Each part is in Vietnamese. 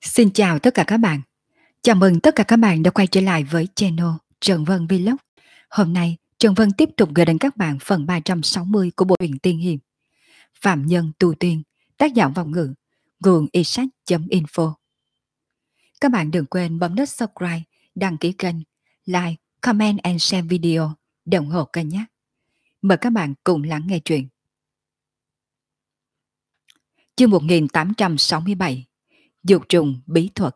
Xin chào tất cả các bạn. Chào mừng tất cả các bạn đã quay trở lại với channel Trần Vân Vlog. Hôm nay, Trần Vân tiếp tục gửi đến các bạn phần 360 của bộ truyện tiên hiệp Phạm Nhân Tu Tiên, tác giả vọng ngữ, nguồn iSac.info. Các bạn đừng quên bấm nút subscribe, đăng ký kênh, like, comment and share video để ủng hộ kênh nhé. Mời các bạn cùng lắng nghe truyện. Chương 1867, Dục trùng bí thuật.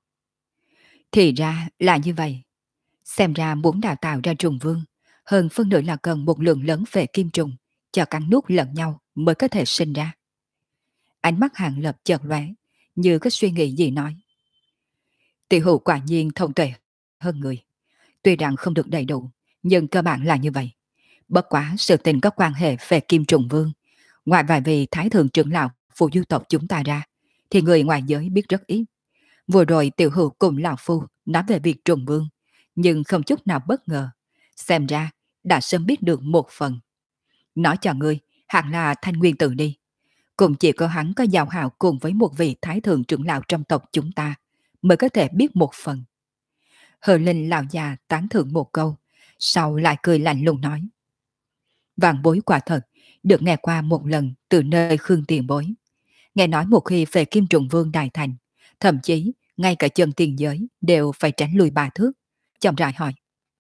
Thì ra là như vậy. Xem ra muốn đào tạo ra trùng vương, hơn phân nửa là cần một lượng lớn về kim trùng, cho cắn nuốt lẫn nhau mới có thể sinh ra. Ánh mắt Hàng Lập chợt lóe, như có suy nghĩ gì nói. Tiểu hữu quả nhiên thông tuệ hơn người. Tuy rằng không được đầy đủ, nhưng cơ bản là như vậy. Bất quá sự tình có quan hệ về kim trùng vương. Ngoài vài vị thái thượng trưởng lão phụ du tộc chúng ta ra, thì người ngoài giới biết rất ít. Vừa rồi tiểu hữu cùng lão phu nói về việc trùng vương, nhưng không chút nào bất ngờ. Xem ra đã sớm biết được một phần. Nói cho ngươi, hẳn là Thanh Nguyên Tử đi. Cũng chỉ có hắn có giao hảo cùng với một vị thái thượng trưởng lão trong tộc chúng ta, mới có thể biết một phần. Hờ Linh lão già tán thưởng một câu, sau lại cười lạnh lùng nói. Vạn bối quả thật, được nghe qua một lần từ nơi Khương Tiền Bối. Nghe nói một khi về Kim Trùng Vương đại thành, thậm chí ngay cả chân tiền giới đều phải tránh lùi 3 thước. Chậm rãi hỏi.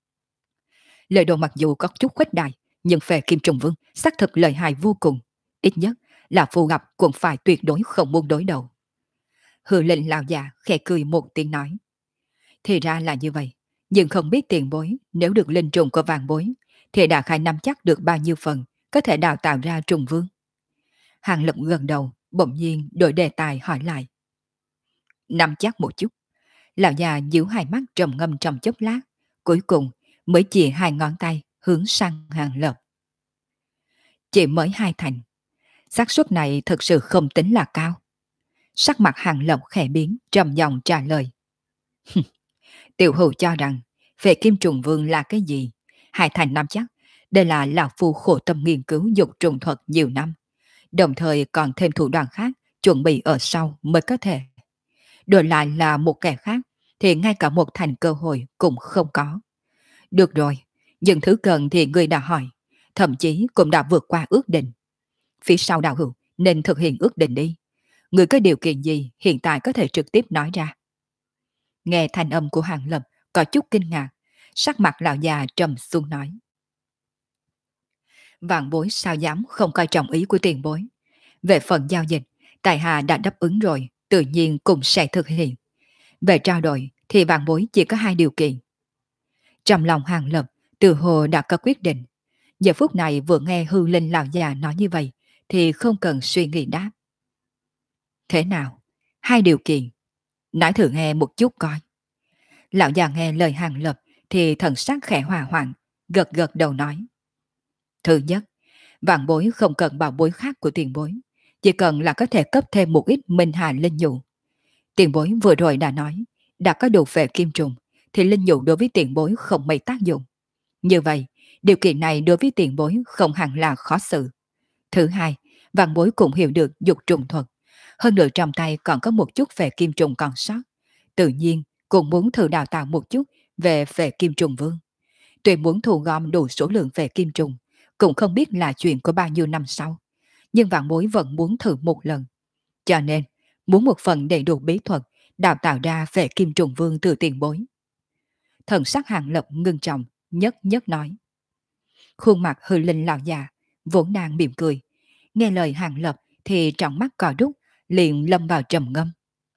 Lời đồn mặc dù có chút khuếch đại, nhưng về Kim Trùng Vương xác thực lợi hại vô cùng. Ít nhất là phù gặp cũng phải tuyệt đối không muốn đối đầu. Hư lệnh lão già khẽ cười một tiếng nói. Thì ra là như vậy, nhưng không biết tiền bối nếu được linh trùng của vàng bối, thì đã khai nắm chắc được bao nhiêu phần có thể đào tạo ra trùng vương. Hàng Lập gần đầu, bỗng nhiên đổi đề tài hỏi lại. Nắm chắc một chút. Lão già nhíu hai mắt trầm ngâm trong chốc lát, cuối cùng mới chỉ hai ngón tay hướng sang Hàng Lập. Chỉ mới 2 thành. Xác suất này thực sự không tính là cao. Sắc mặt Hàng Lập khẽ biến, trầm giọng trả lời. Tiểu hữu cho rằng về Kim Trùng Vương là cái gì? 2 thành năm chắc. Đây là lão phu khổ tâm nghiên cứu dục trùng thuật nhiều năm, đồng thời còn thêm thủ đoạn khác chuẩn bị ở sau mới có thể. Đổi lại là một kẻ khác thì ngay cả một thành cơ hội cũng không có. Được rồi, những thứ cần thì người đã hỏi, thậm chí cũng đã vượt qua ước định. Phía sau đạo hữu nên thực hiện ước định đi. Người có điều kiện gì hiện tại có thể trực tiếp nói ra. Nghe thanh âm của Hàng Lập có chút kinh ngạc, sắc mặt lão già trầm xuống nói. Vạn bối sao dám không coi trọng ý của tiền bối. Về phần giao dịch, tại hạ đã đáp ứng rồi, tự nhiên cũng sẽ thực hiện. Về trao đổi thì vạn bối chỉ có 2 điều kiện. Trong lòng Hàng Lập từ hồ đã có quyết định. Giờ phút này vừa nghe hư linh lão già nói như vậy thì không cần suy nghĩ đáp. Thế nào? 2 điều kiện. Nói thử nghe một chút coi. Lão già nghe lời Hàng Lập thì thần sắc khẽ hòa hoãn, gật gật đầu nói. Thứ nhất, vạn bối không cần bảo bối khác của tiền bối, chỉ cần là có thể cấp thêm một ít minh hà linh nhũ. Tiền bối vừa rồi đã nói, đã có đủ về kim trùng, thì linh nhũ đối với tiền bối không mấy tác dụng. Như vậy, điều kiện này đối với tiền bối không hẳn là khó xử. Thứ hai, vạn bối cũng hiểu được dục trùng thuật, hơn nữa trong tay còn có một chút về kim trùng còn sót. Tự nhiên, cũng muốn thử đào tạo một chút về kim trùng vương. Tuy muốn thu gom đủ số lượng về kim trùng, cũng không biết là chuyện của bao nhiêu năm sau. Nhưng vạn bối vẫn muốn thử một lần. Cho nên, muốn một phần đầy đủ bí thuật, đào tạo ra về kim trùng vương từ tiền bối. Thần sắc Hàng Lập ngưng trọng, nhất nhất nói. Khuôn mặt hư linh lão già, vốn đang mỉm cười. Nghe lời Hàng Lập thì trong mắt cò đúc, liền lâm vào trầm ngâm.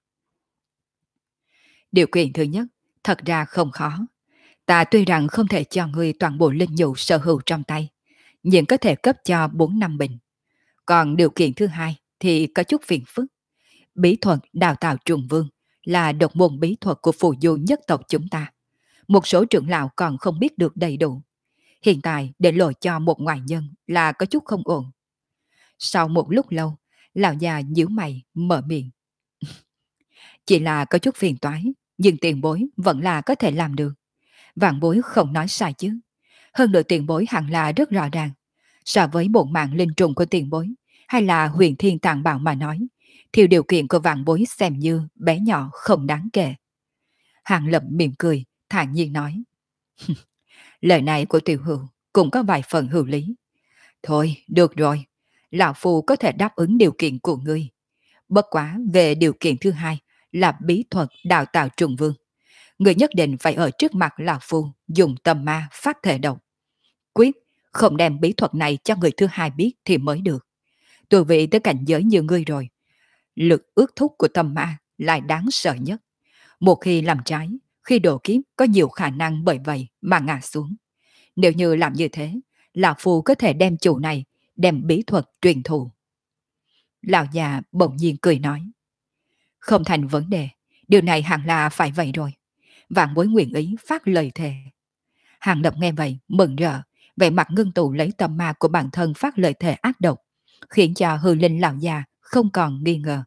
Điều kiện thứ nhất, thật ra không khó. Ta tuy rằng không thể cho ngươi toàn bộ linh nhũ sở hữu trong tay, nhưng có thể cấp cho 4 năm bình. Còn điều kiện thứ hai thì có chút phiền phức. Bí thuật đào tạo trùng vương là độc môn bí thuật của phù du nhất tộc chúng ta. Một số trưởng lão còn không biết được đầy đủ. Hiện tại để lộ cho một ngoại nhân là có chút không ổn. Sau một lúc lâu, lão già nhíu mày mở miệng. Chỉ là có chút phiền toái, nhưng tiền bối vẫn là có thể làm được. Vạn bối không nói sai chứ. Hơn nữa tiền bối hẳn là rất rõ ràng. So với bộ mạng linh trùng của tiền bối, hay là huyền thiên tàng bảo mà nói, thì điều kiện của vạn bối xem như bé nhỏ không đáng kể. Hàng Lập mỉm cười, thản nhiên nói. Lời này của tiểu hữu cũng có vài phần hữu lý. Thôi, được rồi. Lão Phu có thể đáp ứng điều kiện của ngươi. Bất quá về điều kiện thứ hai là bí thuật đào tạo trùng vương. Người nhất định phải ở trước mặt Lão Phu dùng tâm ma phát thể độc. Quyết không đem bí thuật này cho người thứ hai biết thì mới được. Tôi vị tới cảnh giới như ngươi rồi. Lực ước thúc của tâm ma lại đáng sợ nhất. Một khi làm trái, khi độ kiếp có nhiều khả năng bởi vậy mà ngã xuống. Nếu như làm như thế, Lão Phu có thể đem chủ này, đem bí thuật truyền thụ. Lão già bỗng nhiên cười nói. Không thành vấn đề, điều này hẳn là phải vậy rồi. Vạn bối nguyện ý phát lời thề. Hàng Lập nghe vậy, mừng rỡ, vẻ mặt ngưng tụ lấy tâm ma của bản thân phát lời thề ác độc, khiến cho hư linh lão già không còn nghi ngờ.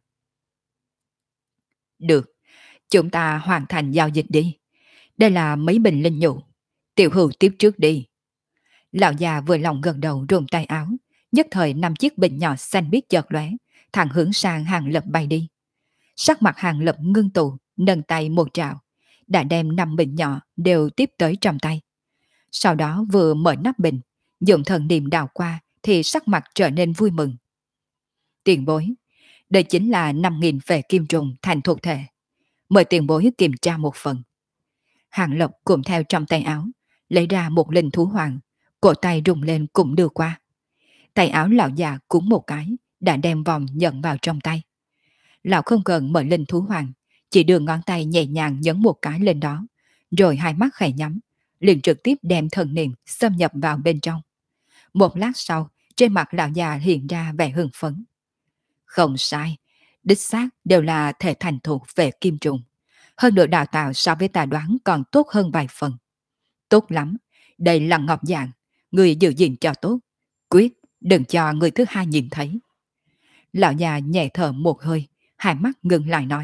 Được, chúng ta hoàn thành giao dịch đi. Đây là mấy bình linh nhũ. Tiểu hữu tiếp trước đi. Lão già vừa lòng gần đầu rùng tay áo, nhất thời 5 chiếc bình nhỏ xanh biếc chợt lóe, thẳng hướng sang Hàng Lập bay đi. Sắc mặt Hàng Lập ngưng tụ, nâng tay một trào, đã đem 5 bình nhỏ đều tiếp tới trong tay. Sau đó vừa mở nắp bình, dùng thần niệm đào qua thì sắc mặt trở nên vui mừng. Tiền bối, đây chính là 5.000 phệ kim trùng thành thuộc thể. Mời tiền bối kiểm tra một phần. Hàng Lập cùng theo trong tay áo, lấy ra một linh thú hoàng, cổ tay rung lên cũng đưa qua. Tay áo lão già cúng một cái, đã đem vòng nhận vào trong tay. Lão không cần mở linh thú hoàng, chỉ đưa ngón tay nhẹ nhàng nhấn một cái lên đó, rồi hai mắt khẽ nhắm, liền trực tiếp đem thần niệm xâm nhập vào bên trong. Một lát sau, trên mặt lão già hiện ra vẻ hưng phấn. Không sai, đích xác đều là thể thành thuộc về kim trùng. Hơn nữa đào tạo so với ta đoán còn tốt hơn vài phần. Tốt lắm, đây là ngọc dạng, người giữ gìn cho tốt. Quyết, đừng cho người thứ hai nhìn thấy. Lão già nhẹ thở một hơi, hai mắt ngừng lại nói.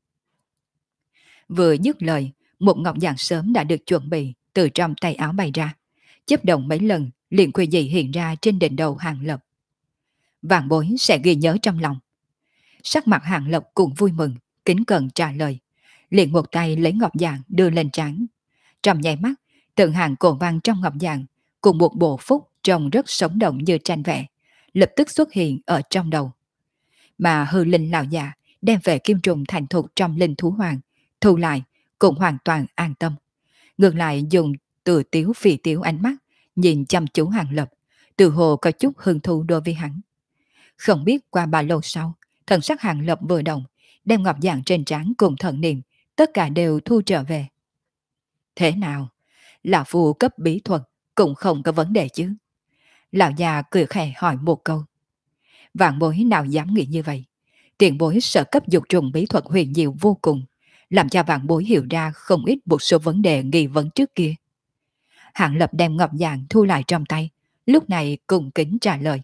Vừa dứt lời, một ngọc dạng sớm đã được chuẩn bị từ trong tay áo bay ra. Chấp động mấy lần, liền quỳ dị hiện ra trên đỉnh đầu Hàng Lập. Vạn bối sẽ ghi nhớ trong lòng. Sắc mặt Hàng Lập cũng vui mừng, kính cẩn trả lời. Liền một tay lấy ngọc dạng đưa lên trán. Trong nháy mắt, từng hàng cổ văn trong ngọc dạng cùng một bộ phúc trông rất sống động như tranh vẽ, lập tức xuất hiện ở trong đầu. Mà hư linh lão già đem về kim trùng thành thục trong linh thú hoàng, thu lại cũng hoàn toàn an tâm. Ngược lại dùng từ tiếu phì tiếu ánh mắt nhìn chăm chú Hàng Lập, từ hồ có chút hứng thú đối với hắn. Không biết qua bao lâu sau, thần sắc Hàng Lập vừa động, đem ngọc dạng trên trán cùng thần niệm tất cả đều thu trở về. Thế nào? Lão Phu cấp bí thuật cũng không có vấn đề chứ? Lão già cười khẽ hỏi một câu. Vạn bối nào dám nghĩ như vậy? Tiền bối sở cấp dục trùng bí thuật huyền diệu vô cùng, làm cho vạn bối hiểu ra không ít một số vấn đề nghi vấn trước kia. Hạng Lập đem ngọc dạng thu lại trong tay, lúc này cùng kính trả lời.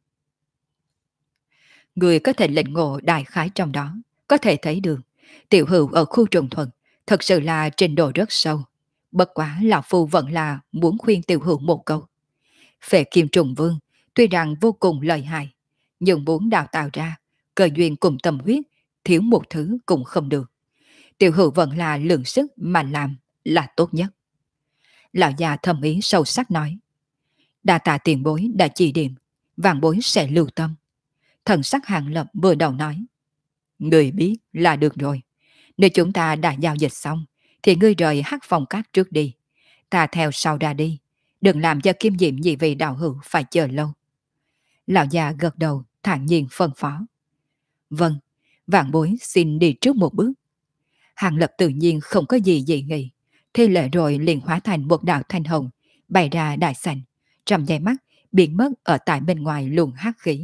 Người có thể lệnh ngộ đại khái trong đó, có thể thấy được, tiểu hữu ở khu trùng thuận thật sự là trình độ rất sâu. Bất quá lão phu vẫn là muốn khuyên tiểu hữu một câu. Phệ kim trùng vương tuy rằng vô cùng lợi hại, nhưng muốn đào tạo ra cơ duyên cùng tâm huyết, thiếu một thứ cũng không được. Tiểu hữu vẫn là lượng sức mà làm là tốt nhất. Lão già thầm ý sâu sắc nói. Đa tạ tiền bối đã chỉ điểm, vạn bối sẽ lưu tâm. Thần sắc Hàng Lập vừa đầu nói. Người biết là được rồi. Nếu chúng ta đã giao dịch xong, thì ngươi rời hắc phòng cát trước đi. Ta theo sau ra đi. Đừng làm cho Kim Diệm nhị vị đạo hữu phải chờ lâu. Lão già gật đầu, thản nhiên phân phó. Vâng, vạn bối xin đi trước một bước. Hàng Lập tự nhiên không có gì dị nghị. Thi lệ rồi liền hóa thành một đạo thanh hồng, bày ra đại sảnh, trong nháy mắt biến mất ở tại bên ngoài luồng hắc khí.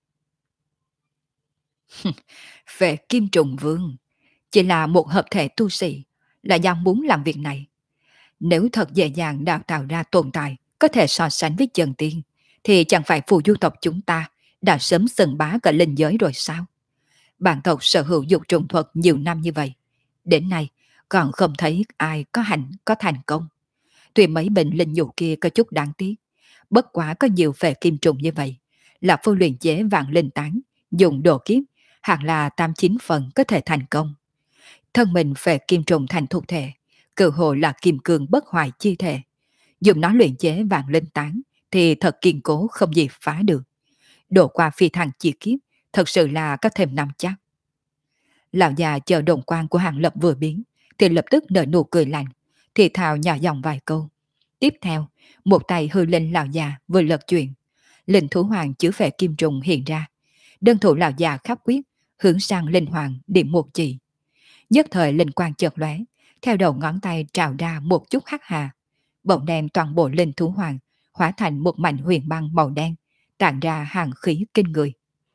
Về Kim Trùng Vương, chỉ là một hợp thể tu sĩ, là do muốn làm việc này. Nếu thật dễ dàng đào tạo ra tồn tại có thể so sánh với chân tiên, thì chẳng phải phù du tộc chúng ta đã sớm xưng bá cả linh giới rồi sao? Bản tộc sở hữu dục trùng thuật nhiều năm như vậy, đến nay còn không thấy ai có thành công. Tuy mấy bệnh linh nhũ kia có chút đáng tiếc, bất quá có nhiều phệ kim trùng như vậy, là phu luyện chế vạn linh tán, dùng đồ kiếp, hẳn là 89 phần có thể thành công. Thân mình về kim trùng thành thuộc thể, cơ hồ là kim cương bất hoại chi thể. Dùng nó luyện chế vạn linh tán thì thật kiên cố không gì phá được. Độ qua phi thăng chi kiếp, thật sự là có thêm năm chắc. Lão già chờ đồng quan của Hàng Lập vừa biến, thì lập tức nở nụ cười lạnh, thì thào nhỏ giọng vài câu. Tiếp theo, một tay hư lên lão già vừa lật chuyện. Linh thú hoàng chứa về kim trùng hiện ra. Đơn thủ lão già khắp quyết, hướng sang linh hoàng điểm một chỉ. Nhất thời linh quang chợt lóe, theo đầu ngón tay trào ra một chút hắc hà. Bỗng đem toàn bộ linh thú hoàng hóa thành một mảnh huyền băng màu đen, tản ra hàng khí kinh người.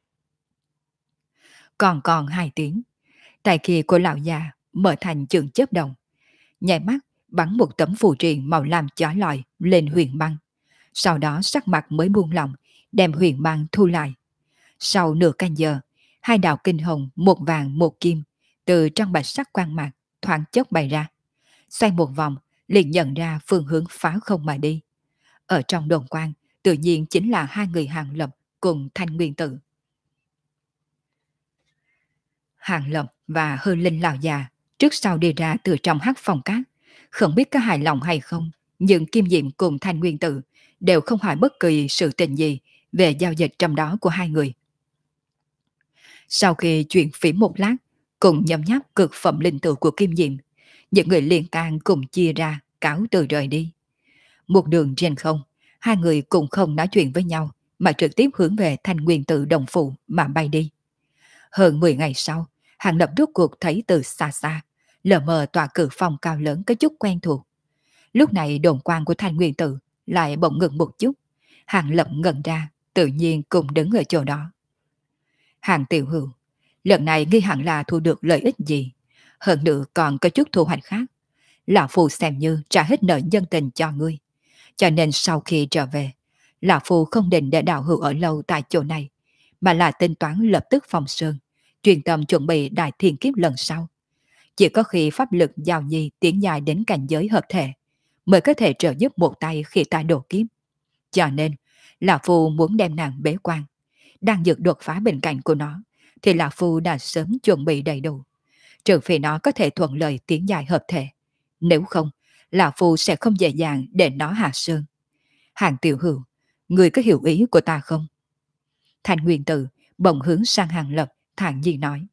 Còn hai tiếng, tay kia của lão già mở thành trường chớp động, nhảy mắt bắn một tấm phù triện màu lam chói lọi lên huyền băng. Sau đó sắc mặt mới buông lỏng, đem huyền băng thu lại. Sau nửa canh giờ, hai đạo kinh hồng một vàng một kim từ trong bạch sắc quang mạc thoáng chốc bay ra. Xoay một vòng, liền nhận ra phương hướng phá không mà đi. Ở trong đồn quang, tự nhiên chính là hai người Hàng Lập cùng Thanh Nguyên Tử. Hàng Lập và Hư Linh lão già trước sau đi ra từ trong hắc phòng cát, không biết có hài lòng hay không, nhưng Kim Diệm cùng Thanh Nguyên Tử đều không hỏi bất kỳ sự tình gì về giao dịch trong đó của hai người. Sau khi chuyện phỉ một lát, cùng nhấm nháp cực phẩm linh tự của Kim Diệm, những người liên can cùng chia ra cáo từ rời đi. Một đường trên không, hai người cùng không nói chuyện với nhau mà trực tiếp hướng về Thanh Nguyên Tử đồng phụ mà bay đi. Hơn 10 ngày sau, Hàng Lập rốt cuộc thấy từ xa xa, lờ mờ tòa cự phòng cao lớn có chút quen thuộc. Lúc này đồn quan của Thanh Nguyên Tử lại bỗng ngừng một chút. Hàng Lập ngẩn ra, tự nhiên cùng đứng ở chỗ đó. Hàng tiểu hữu, lần này nghi hẳn là thu được lợi ích gì, hơn nữa còn có chút thu hoạch khác. Lão Phu xem như trả hết nợ nhân tình cho ngươi. Cho nên sau khi trở về, Lão Phu không định để đạo hữu ở lâu tại chỗ này, mà là tính toán lập tức phòng sơn, truyền tâm chuẩn bị đại thiên kiếp lần sau. Chỉ có khi pháp lực giao nhi tiến dài đến cảnh giới hợp thể, mới có thể trợ giúp một tay khi ta đổ kiếp. Cho nên, Lão Phu muốn đem nàng bế quan. Đang dược đột phá bên cạnh của nó, thì Lão Phu đã sớm chuẩn bị đầy đủ. Trừ phi nó có thể thuận lợi tiến dài hợp thể. Nếu không, Lão Phu sẽ không dễ dàng để nó hạ sơn. Hàng tiểu hữu, người có hiểu ý của ta không? Thành Nguyên Tử bỗng hướng sang Hàng Lập, thản nhiên nói.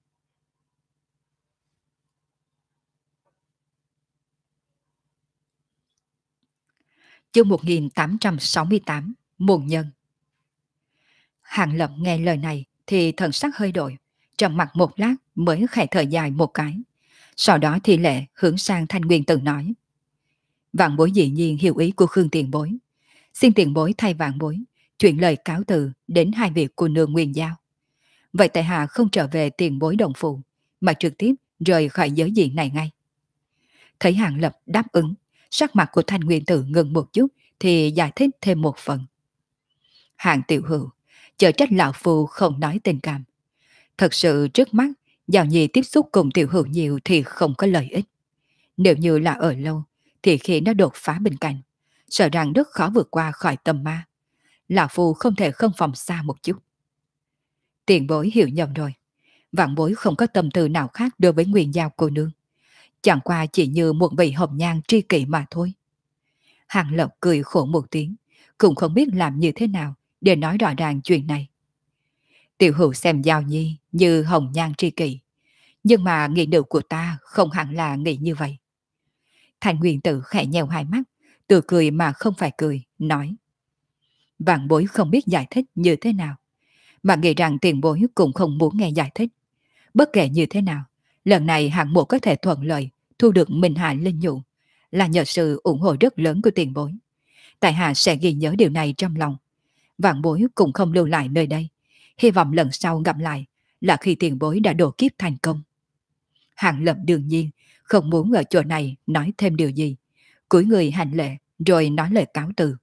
Chương 1868, Môn Nhân. Hàng Lập nghe lời này thì thần sắc hơi đổi, trầm mặt một lát mới khẽ thở dài một cái. Sau đó thì lệ hướng sang Thanh Nguyên Tử nói. Vạn bối dĩ nhiên hiểu ý của Khương tiền bối. Xin tiền bối thay vạn bối, chuyển lời cáo từ đến hai vị cô nương Nguyên Giao. Vậy tại hạ không trở về tiền bối đồng phụ, mà trực tiếp rời khỏi giới diện này ngay. Thấy Hàng Lập đáp ứng, sắc mặt của Thanh Nguyên Tử ngừng một chút thì giải thích thêm một phần. Hàng tiểu hữu, chớ trách lão phu không nói tình cảm. Thật sự trước mắt, Giao Nhi tiếp xúc cùng tiểu hữu nhiều thì không có lợi ích. Nếu như là ở lâu, thì khi nó đột phá bên cạnh, sợ rằng rất khó vượt qua khỏi tâm ma. Lão phu không thể không phòng xa một chút. Tiền bối hiểu nhầm rồi. Vạn bối không có tâm tư nào khác đối với Nguyên Giao cô nương. Chẳng qua chỉ như một vị hồng nhan tri kỷ mà thôi. Hàng Lập cười khổ một tiếng, cũng không biết làm như thế nào để nói rõ ràng chuyện này. Tiểu hữu xem Giao Nhi như hồng nhan tri kỷ, nhưng mà nghị nữ của ta không hẳn là nghĩ như vậy. Thành Nguyên Tử khẽ nheo hai mắt, tự cười mà không phải cười, nói. Vạn bối không biết giải thích như thế nào, mà nghĩ rằng tiền bối cũng không muốn nghe giải thích. Bất kể như thế nào, lần này hạng mộ có thể thuận lợi thu được Minh Hạ Linh Nhụ là nhờ sự ủng hộ rất lớn của tiền bối. Tại hạ sẽ ghi nhớ điều này trong lòng. Vạn bối cũng không lưu lại nơi đây. Hy vọng lần sau gặp lại là khi tiền bối đã độ kiếp thành công. Hàng Lập đương nhiên không muốn ở chỗ này nói thêm điều gì. Cúi người hành lễ rồi nói lời cáo từ.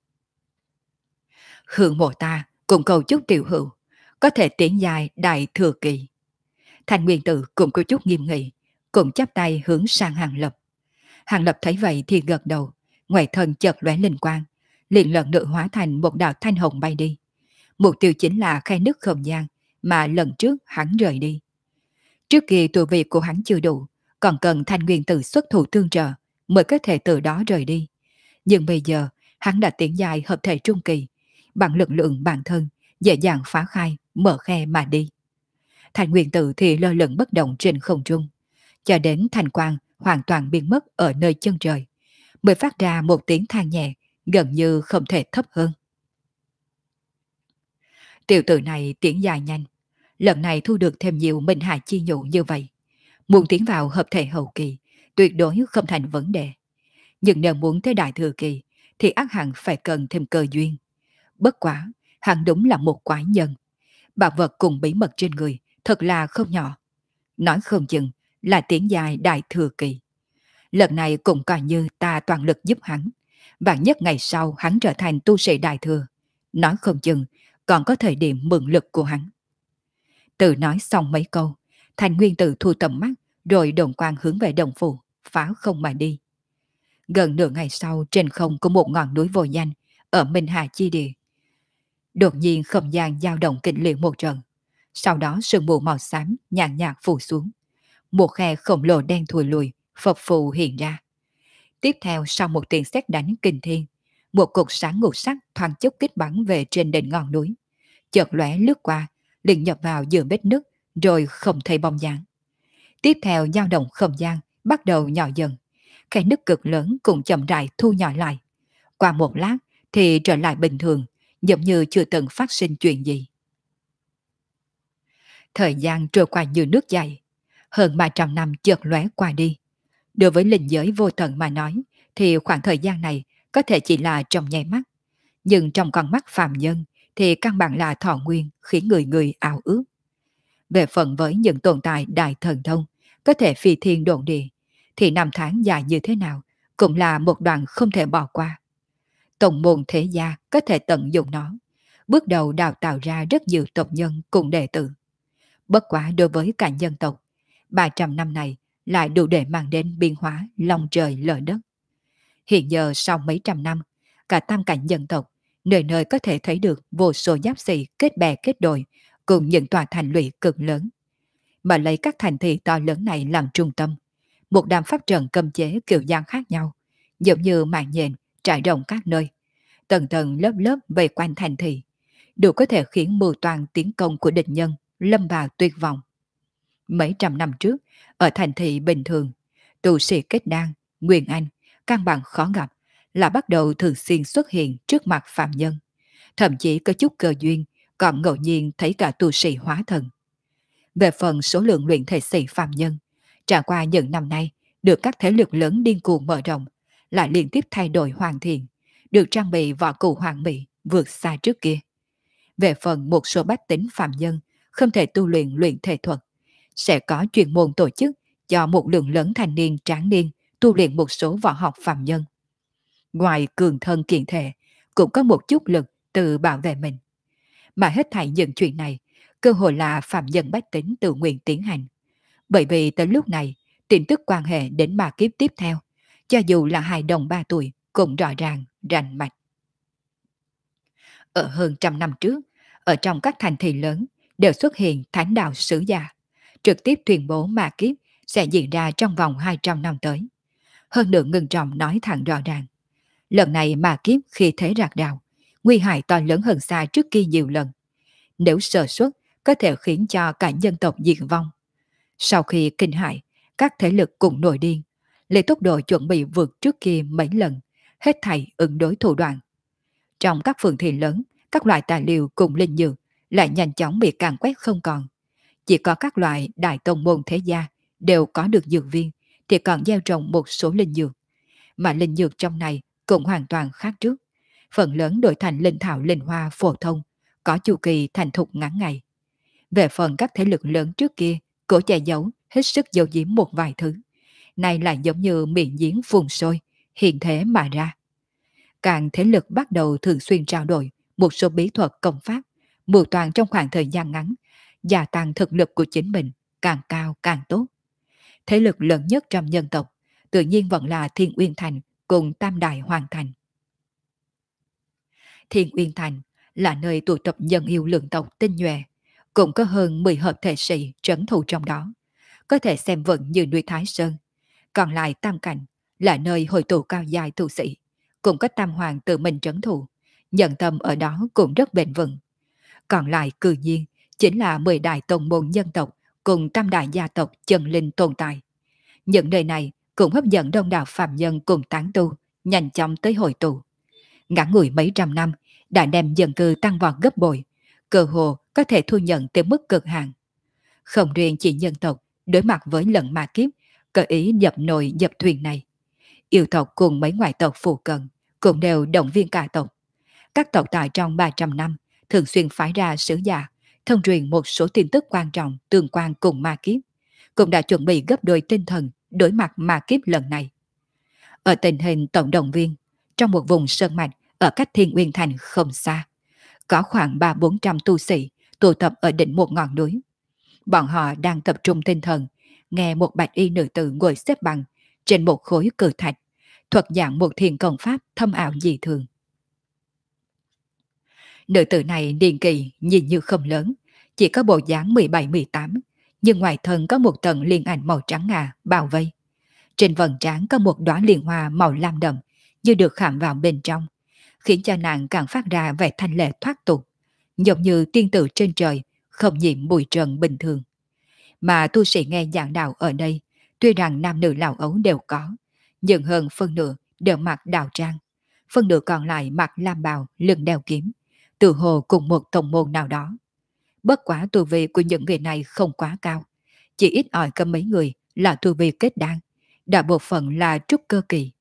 Hương mộ ta cùng cầu chúc tiểu hữu có thể tiến dài đại thừa kỳ. Thành Nguyên Tử cũng có chút nghiêm nghị, cũng chắp tay hướng sang Hàng Lập. Hàng Lập thấy vậy thì gật đầu, ngoài thân chợt lóe linh quang, liền lần nữa hóa thành một đạo thanh hồng bay đi. Mục tiêu chính là khe nứt không gian mà lần trước hắn rời đi. Trước kia tu vi của hắn chưa đủ, còn cần Thanh Nguyên Tử xuất thủ tương trợ mới có thể từ đó rời đi. Nhưng bây giờ, hắn đã tiến dài hợp thể trung kỳ, bằng lực lượng bản thân, dễ dàng phá khai, mở khe mà đi. Thanh Nguyên Tử thì lơ lửng bất động trên không trung, cho đến thành quang hoàn toàn biến mất ở nơi chân trời, mới phát ra một tiếng than nhẹ, gần như không thể thấp hơn. Tiểu tử này tiến dài nhanh, lần này thu được thêm nhiều minh hạ chi nhụ như vậy. Muốn tiến vào hợp thể hậu kỳ, tuyệt đối không thành vấn đề. Nhưng nếu muốn tới đại thừa kỳ, thì ắt hẳn phải cần thêm cơ duyên. Bất quá, hắn đúng là một quái nhân. Bảo vật cùng bí mật trên người, thật là không nhỏ. Nói không chừng là tiến dài đại thừa kỳ. Lần này cũng coi như ta toàn lực giúp hắn. Vạn nhất ngày sau hắn trở thành tu sĩ đại thừa. Nói không chừng còn có thời điểm mượn lực của hắn. Từ nói xong mấy câu, Thành Nguyên Tử thu tầm mắt, rồi đồn quang hướng về đồng phủ, phá không mà đi. Gần nửa ngày sau, trên không có một ngọn núi vô danh, ở Minh Hà Chi Địa. Đột nhiên không gian dao động kịch liệt một trận. Sau đó sương mù màu xám nhàn nhạt phủ xuống. Một khe khổng lồ đen thùi lùi, phập phù hiện ra. Tiếp theo sau một tiếng sét đánh kinh thiên, một cột sáng ngũ sắc thoáng chốc kích bắn về trên đỉnh ngọn núi. Chợt lóe lướt qua, liền nhập vào giữa vết nứt, rồi không thấy bóng dáng. Tiếp theo dao động không gian bắt đầu nhỏ dần, cái nứt cực lớn cũng chậm rãi thu nhỏ lại. Qua một lát thì trở lại bình thường, giống như chưa từng phát sinh chuyện gì. Thời gian trôi qua như nước chảy, hơn 300 năm chợt lóe qua đi. Đối với linh giới vô tận mà nói, thì khoảng thời gian này có thể chỉ là trong nháy mắt. Nhưng trong con mắt phàm nhân thì căn bản là thọ nguyên khiến người người ảo ước. Về phần với những tồn tại đại thần thông, có thể phi thiên độn địa, thì năm tháng dài như thế nào cũng là một đoạn không thể bỏ qua. Tổng môn thế gia có thể tận dụng nó, bước đầu đào tạo ra rất nhiều tộc nhân cùng đệ tử. Bất quá đối với cả dân tộc, 300 năm này lại đủ để mang đến biến hóa lòng trời lở đất. Hiện giờ sau mấy trăm năm, cả tam cảnh dân tộc, nơi nơi có thể thấy được vô số giáp sĩ kết bè kết đội cùng những tòa thành lũy cực lớn. Mà lấy các thành thị to lớn này làm trung tâm, một đám pháp trận cầm chế kiểu dáng khác nhau, giống như mạng nhện trải rộng các nơi, tầng tầng lớp lớp vây quanh thành thị, đủ có thể khiến mưu toàn tiến công của địch nhân lâm vào tuyệt vọng. Mấy trăm năm trước, ở thành thị bình thường, tu sĩ kết đan, nguyên anh, căn bản khó gặp, là bắt đầu thường xuyên xuất hiện trước mặt phạm nhân. Thậm chí có chút cơ duyên, còn ngẫu nhiên thấy cả tu sĩ hóa thần. Về phần số lượng luyện thể sĩ phạm nhân, trải qua những năm nay, được các thế lực lớn điên cuồng mở rộng, lại liên tiếp thay đổi hoàn thiện, được trang bị võ cụ hoàn mỹ vượt xa trước kia. Về phần một số bách tính phạm nhân không thể tu luyện thể thuật, sẽ có chuyên môn tổ chức cho một lượng lớn thanh niên tráng niên tu luyện một số võ học phạm nhân. Ngoài cường thân kiện thể, cũng có một chút lực tự bảo vệ mình. Mà hết thảy những chuyện này, cơ hội là phạm nhân bách tính tự nguyện tiến hành. Bởi vì tới lúc này, tin tức quan hệ đến ma kiếp tiếp theo, cho dù là hài đồng 3 tuổi, cũng rõ ràng, rành mạch. Ở hơn trăm năm trước, ở trong các thành thị lớn, đều xuất hiện thánh đạo sứ giả, trực tiếp tuyên bố ma kiếp sẽ diễn ra trong vòng 200 năm tới. Hơn nữa ngừng trọng nói thẳng rõ ràng. Lần này ma kiếp khi thế rạc rào, nguy hại to lớn hơn xa trước kia nhiều lần. Nếu sơ suất, có thể khiến cho cả dân tộc diệt vong. Sau khi kinh hại, các thế lực cùng nổi điên, lấy tốc độ chuẩn bị vượt trước kia mấy lần, hết thảy ứng đối thủ đoạn. Trong các phường thị lớn, các loại tài liệu cùng linh dược lại nhanh chóng bị càn quét không còn. Chỉ có các loại đại tông môn thế gia đều có được dược viên, thì còn gieo trồng một số linh dược. Mà linh dược trong này cũng hoàn toàn khác trước. Phần lớn đổi thành linh thảo linh hoa phổ thông, có chu kỳ thành thục ngắn ngày. Về phần các thế lực lớn trước kia, cố che giấu, hết sức giấu giếm một vài thứ. Này lại giống như miệng giếng phun sôi, hiện thế mà ra. Càng thế lực bắt đầu thường xuyên trao đổi một số bí thuật công pháp, mưu toàn trong khoảng thời gian ngắn, gia tăng thực lực của chính mình, càng cao càng tốt. Thế lực lớn nhất trong nhân tộc, tự nhiên vẫn là Thiên Uyên Thành cùng Tam Đại Hoàng Thành. Thiên Uyên Thành là nơi tụ tập nhân yêu lượng tộc tinh nhuệ, cũng có hơn 10 hợp thể sĩ trấn thủ trong đó, có thể xem vững như núi Thái Sơn. Còn lại tam cảnh là nơi hội tụ cao dài tu sĩ, cũng có tam hoàng tự mình trấn thủ, nhận tâm ở đó cũng rất bền vững. Còn lại cư nhiên chính là 10 đại tôn môn nhân tộc cùng tam đại gia tộc chân linh tồn tại. Những nơi này cũng hấp dẫn đông đảo phạm nhân cùng tán tu, nhanh chóng tới hội tụ. Ngắn ngủi mấy trăm năm đã đem dân cư tăng vọt gấp bội, cơ hồ có thể thu nhận tới mức cực hạn. Không riêng chỉ nhân tộc đối mặt với lần ma kiếp, có ý dập nồi dập thuyền này. Yêu tộc cùng mấy ngoại tộc phụ cận cũng đều động viên cả tộc. Các tộc tại trong 300 năm thường xuyên phái ra sứ giả, thông truyền một số tin tức quan trọng tương quan cùng ma kiếp, cũng đã chuẩn bị gấp đôi tinh thần đối mặt ma kiếp lần này. Ở tình hình tổng động viên, trong một vùng sơn mạch ở cách Thiên Uyên Thành không xa, có khoảng 300-400 tu sĩ tụ tập ở đỉnh một ngọn núi. Bọn họ đang tập trung tinh thần, nghe một bạch y nữ tử ngồi xếp bằng trên một khối cự thạch, thuật giảng một thiền công pháp thâm ảo dị thường. Nữ tử này niên kỳ nhìn như không lớn, chỉ có bộ dáng 17-18, nhưng ngoài thân có một tầng liên ảnh màu trắng ngà bao vây. Trên vầng trán có một đóa liên hoa màu lam đậm, như được khảm vào bên trong, khiến cho nàng càng phát ra vẻ thanh lệ thoát tục, giống như tiên tử trên trời, không nhiễm bụi trần bình thường. Mà tu sĩ nghe giảng đạo ở đây, tuy rằng nam nữ lão ấu đều có, nhưng hơn phân nửa đều mặc đạo trang, phân nửa còn lại mặc lam bào, lưng đeo kiếm, tự hồ cùng một tông môn nào đó. Bất quá tu vi của những người này không quá cao, chỉ ít ỏi có mấy người là tu vi kết đan, đại bộ phận là trúc cơ kỳ.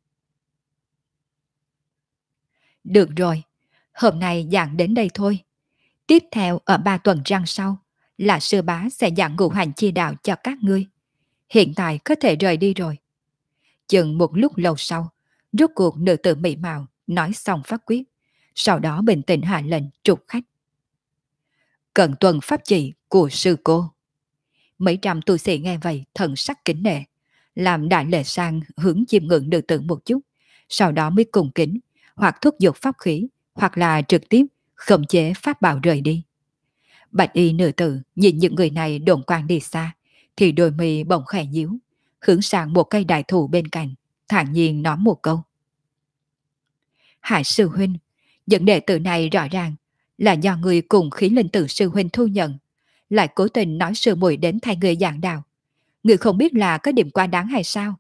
Được rồi, hôm nay giảng đến đây thôi. Tiếp theo ở 3 tuần răng sau là sư bá sẽ giảng ngũ hành chi đạo cho các ngươi. Hiện tại có thể rời đi rồi. Chừng một lúc lâu sau, rốt cuộc nữ tử mỹ mạo nói xong pháp quyết, sau đó bình tĩnh hạ lệnh trục khách. Cận tuần pháp chỉ của sư cô. Mấy trăm tu sĩ nghe vậy thần sắc kính nể, làm đại lễ sang hướng chiêm ngưỡng nữ tử một chút, sau đó mới cùng kính, hoặc thúc giục pháp khí, hoặc là trực tiếp khống chế pháp bảo rời đi. Bạch y nữ tử nhìn những người này đồn quang đi xa, thì đôi mi bỗng khẽ nhíu, hướng sang một cây đại thụ bên cạnh, thản nhiên nói một câu. Hải sư huynh, những đệ tử này rõ ràng là do người cùng khí linh tử sư huynh thu nhận, lại cố tình nói sư muội đến thay người giảng đạo. Người không biết là có điểm quá đáng hay sao?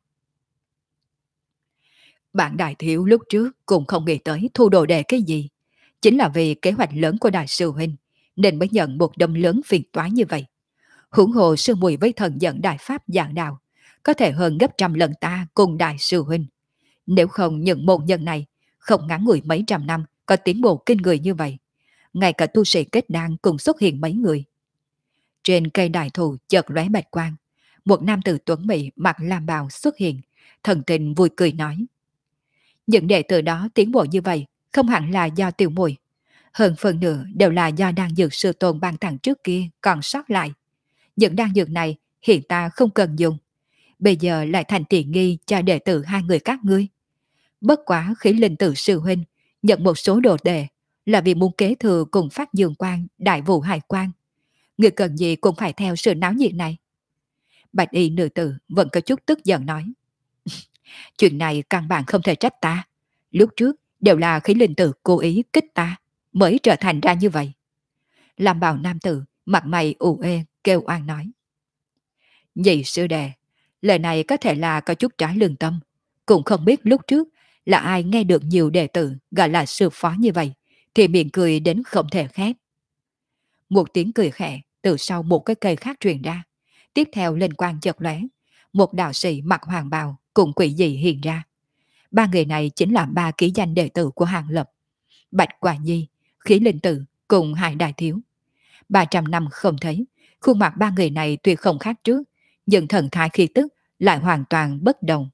Bạn đại thiếu lúc trước cũng không nghĩ tới thu đồ đề cái gì. Chính là vì kế hoạch lớn của đại sư huynh, nên mới nhận một đâm lớn phiền toái như vậy. Huống hồ sư muội với thần dẫn đại pháp giảng đạo, có thể hơn gấp trăm lần ta cùng đại sư huynh. Nếu không những môn nhân này, không ngắn ngủi mấy trăm năm có tiến bộ kinh người như vậy. Ngay cả tu sĩ kết đan cùng xuất hiện mấy người. Trên cây đại thụ chợt lóe bạch quang, một nam tử tuấn mỹ mặc lam bào xuất hiện, thần tình vui cười nói. Những đệ tử đó tiến bộ như vậy, không hẳn là do tiểu muội, hơn phần nửa đều là do đan dược sư tôn ban tặng trước kia còn sót lại. Những đan dược này hiện ta không cần dùng, bây giờ lại thành tiện nghi cho đệ tử hai người các ngươi. Bất quá khí linh tử sư huynh nhận một số đồ đề là vì muốn kế thừa cùng phát dương quan đại vụ hải quan. Người cần gì cũng phải theo sự náo nhiệt này. Bạch y nữ tử vẫn có chút tức giận nói. Chuyện này căn bản không thể trách ta. Lúc trước đều là khí linh tử cố ý kích ta, mới trở thành ra như vậy. Làm bào nam tử, mặt mày ủ ê, kêu oan nói. Nhị sư đệ, lời này có thể là có chút trái lương tâm. Cũng không biết lúc trước là ai nghe được nhiều đệ tử gọi là sư phó như vậy, thì miệng cười đến không thể khép. Một tiếng cười khẽ từ sau một cái cây khác truyền ra. Tiếp theo lên quang chợt lóe, một đạo sĩ mặc hoàng bào cùng quỷ dị hiện ra. Ba người này chính là ba ký danh đệ tử của Hàng Lập: Bạch Quả Nhi, Khí Linh Tử cùng Hải Đại Thiếu. 300 năm không thấy, khuôn mặt ba người này tuy không khác trước, nhưng thần thái khí tức lại hoàn toàn bất đồng.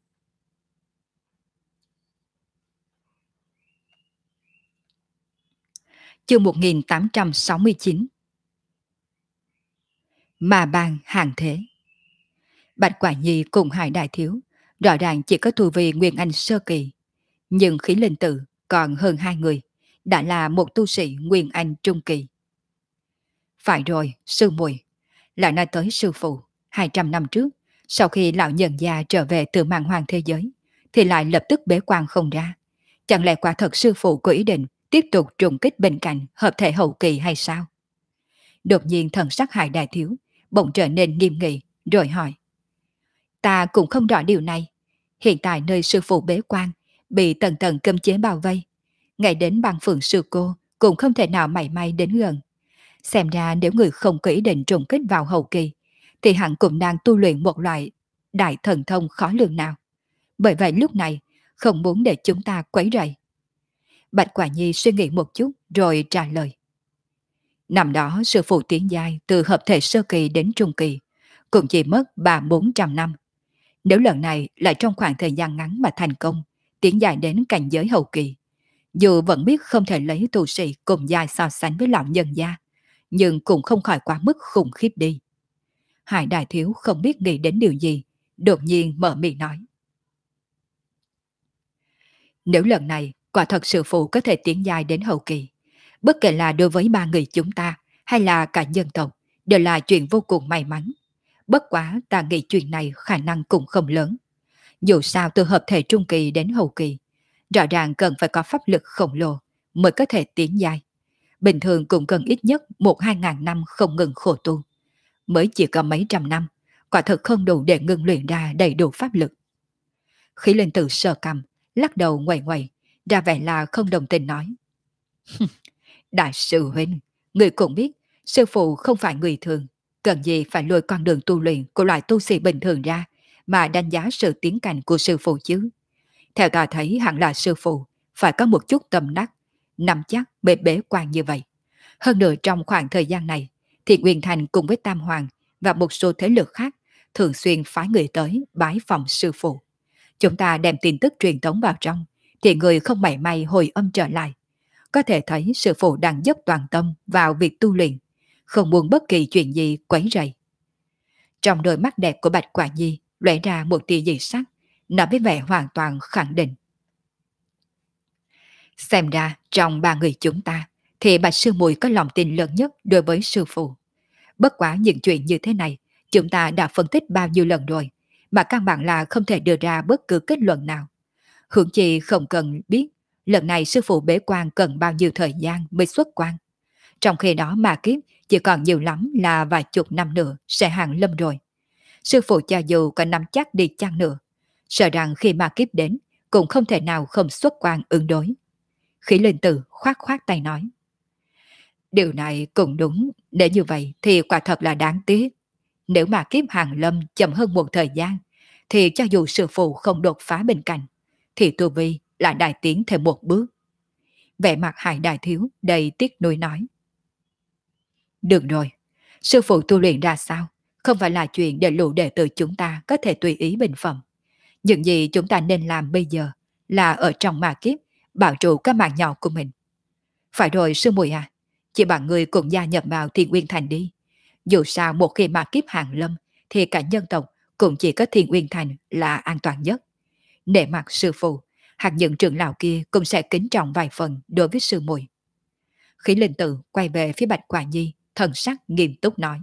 Chương 1869. Mà bàn hàng thế. Bạch Quả Nhi cùng Hải Đại Thiếu rõ ràng chỉ có tu vi Nguyên Anh sơ kỳ, nhưng Khí Linh Tử còn hơn hai người, đã là một tu sĩ Nguyên Anh trung kỳ. Phải rồi, sư muội, lại nói tới sư phụ, 200 năm trước, sau khi lão nhân già trở về từ màn hoàng thế giới, thì lại lập tức bế quan không ra. Chẳng lẽ quả thật sư phụ có ý định tiếp tục trùng kích bên cạnh hợp thể hậu kỳ hay sao? Đột nhiên thần sắc Hải Đại Thiếu bỗng trở nên nghiêm nghị, rồi hỏi. Ta cũng không rõ điều này. Hiện tại nơi sư phụ bế quan, bị tầng tầng cấm chế bao vây. Ngay đến băng phượng sư cô cũng không thể nào mảy may đến gần. Xem ra nếu người không có ý định trùng kích vào hậu kỳ, thì hẳn cũng đang tu luyện một loại đại thần thông khó lường nào. Bởi vậy lúc này, không muốn để chúng ta quấy rầy. Bạch Quả Nhi suy nghĩ một chút rồi trả lời. Năm đó sư phụ tiến giai từ hợp thể sơ kỳ đến trung kỳ, cũng chỉ mất 300-400 năm. Nếu lần này lại trong khoảng thời gian ngắn mà thành công, tiến dài đến cảnh giới hậu kỳ, dù vẫn biết không thể lấy tu sĩ cùng giai so sánh với lão nhân gia, nhưng cũng không khỏi quá mức khủng khiếp đi. Hải Đại Thiếu không biết nghĩ đến điều gì, đột nhiên mở miệng nói. Nếu lần này quả thật sư phụ có thể tiến dài đến hậu kỳ, bất kể là đối với ba người chúng ta hay là cả nhân tộc, đều là chuyện vô cùng may mắn. Bất quá ta nghĩ chuyện này khả năng cũng không lớn. Dù sao từ hợp thể trung kỳ đến hậu kỳ, rõ ràng cần phải có pháp lực khổng lồ mới có thể tiến dài. Bình thường cũng cần ít nhất 1-2 ngàn năm không ngừng khổ tu. Mới chỉ có mấy trăm năm, quả thật không đủ để ngưng luyện ra đầy đủ pháp lực. Khí linh tử sờ cằm, lắc đầu ngoẩy ngoẩy, ra vẻ là không đồng tình nói. Đại sư huynh, người cũng biết, sư phụ không phải người thường, cần gì phải lôi con đường tu luyện của loại tu sĩ bình thường ra, mà đánh giá sự tiến cảnh của sư phụ chứ. Theo ta thấy hẳn là sư phụ, phải có một chút tâm đắc, nắm chắc bế bế quan như vậy. Hơn nữa trong khoảng thời gian này, thì Nguyên Thành cùng với Tam Hoàng và một số thế lực khác thường xuyên phái người tới bái phòng sư phụ. Chúng ta đem tin tức truyền tống vào trong, thì người không mảy may hồi âm trở lại. Có thể thấy sư phụ đang dốc toàn tâm vào việc tu luyện, không muốn bất kỳ chuyện gì quấy rầy. Trong đôi mắt đẹp của Bạch Quả Nhi lóe ra một tia dị sắc, nói với vẻ hoàn toàn khẳng định. Xem ra trong ba người chúng ta, thì Bạch Sư Muội có lòng tin lớn nhất đối với sư phụ. Bất quá những chuyện như thế này, chúng ta đã phân tích bao nhiêu lần rồi, mà căn bản là không thể đưa ra bất cứ kết luận nào. Hưởng chi không cần biết lần này sư phụ bế quan cần bao nhiêu thời gian mới xuất quan. Trong khi đó mà kiếp chỉ còn nhiều lắm là vài chục năm nữa sẽ hàng lâm rồi. Sư phụ cho dù có nắm chắc đi chăng nữa, sợ rằng khi mà kiếp đến cũng không thể nào không xuất quan ứng đối. Khí linh tử khoát khoát tay nói. Điều này cũng đúng, để như vậy thì quả thật là đáng tiếc. Nếu mà kiếp hàng lâm chậm hơn một thời gian, thì cho dù sư phụ không đột phá bên cạnh, thì tu vi lại đại tiến thêm một bước. Vẻ mặt Hải Đại Thiếu đầy tiếc nuối nói. Được rồi, sư phụ tu luyện ra sao, không phải là chuyện để lũ đệ tử chúng ta có thể tùy ý bình phẩm. Những gì chúng ta nên làm bây giờ là ở trong ma kiếp, bảo trụ các mạng nhỏ của mình. Phải rồi sư muội à, chị bạn người cùng gia nhập vào Thiên Uyên Thành đi. Dù sao một khi ma kiếp hàng lâm, thì cả nhân tộc cũng chỉ có Thiên Uyên Thành là an toàn nhất. Nể mặt sư phụ, hạt những trưởng lão kia cũng sẽ kính trọng vài phần đối với sư muội. Khí linh tử quay về phía Bạch Quả Nhi, thần sắc nghiêm túc nói.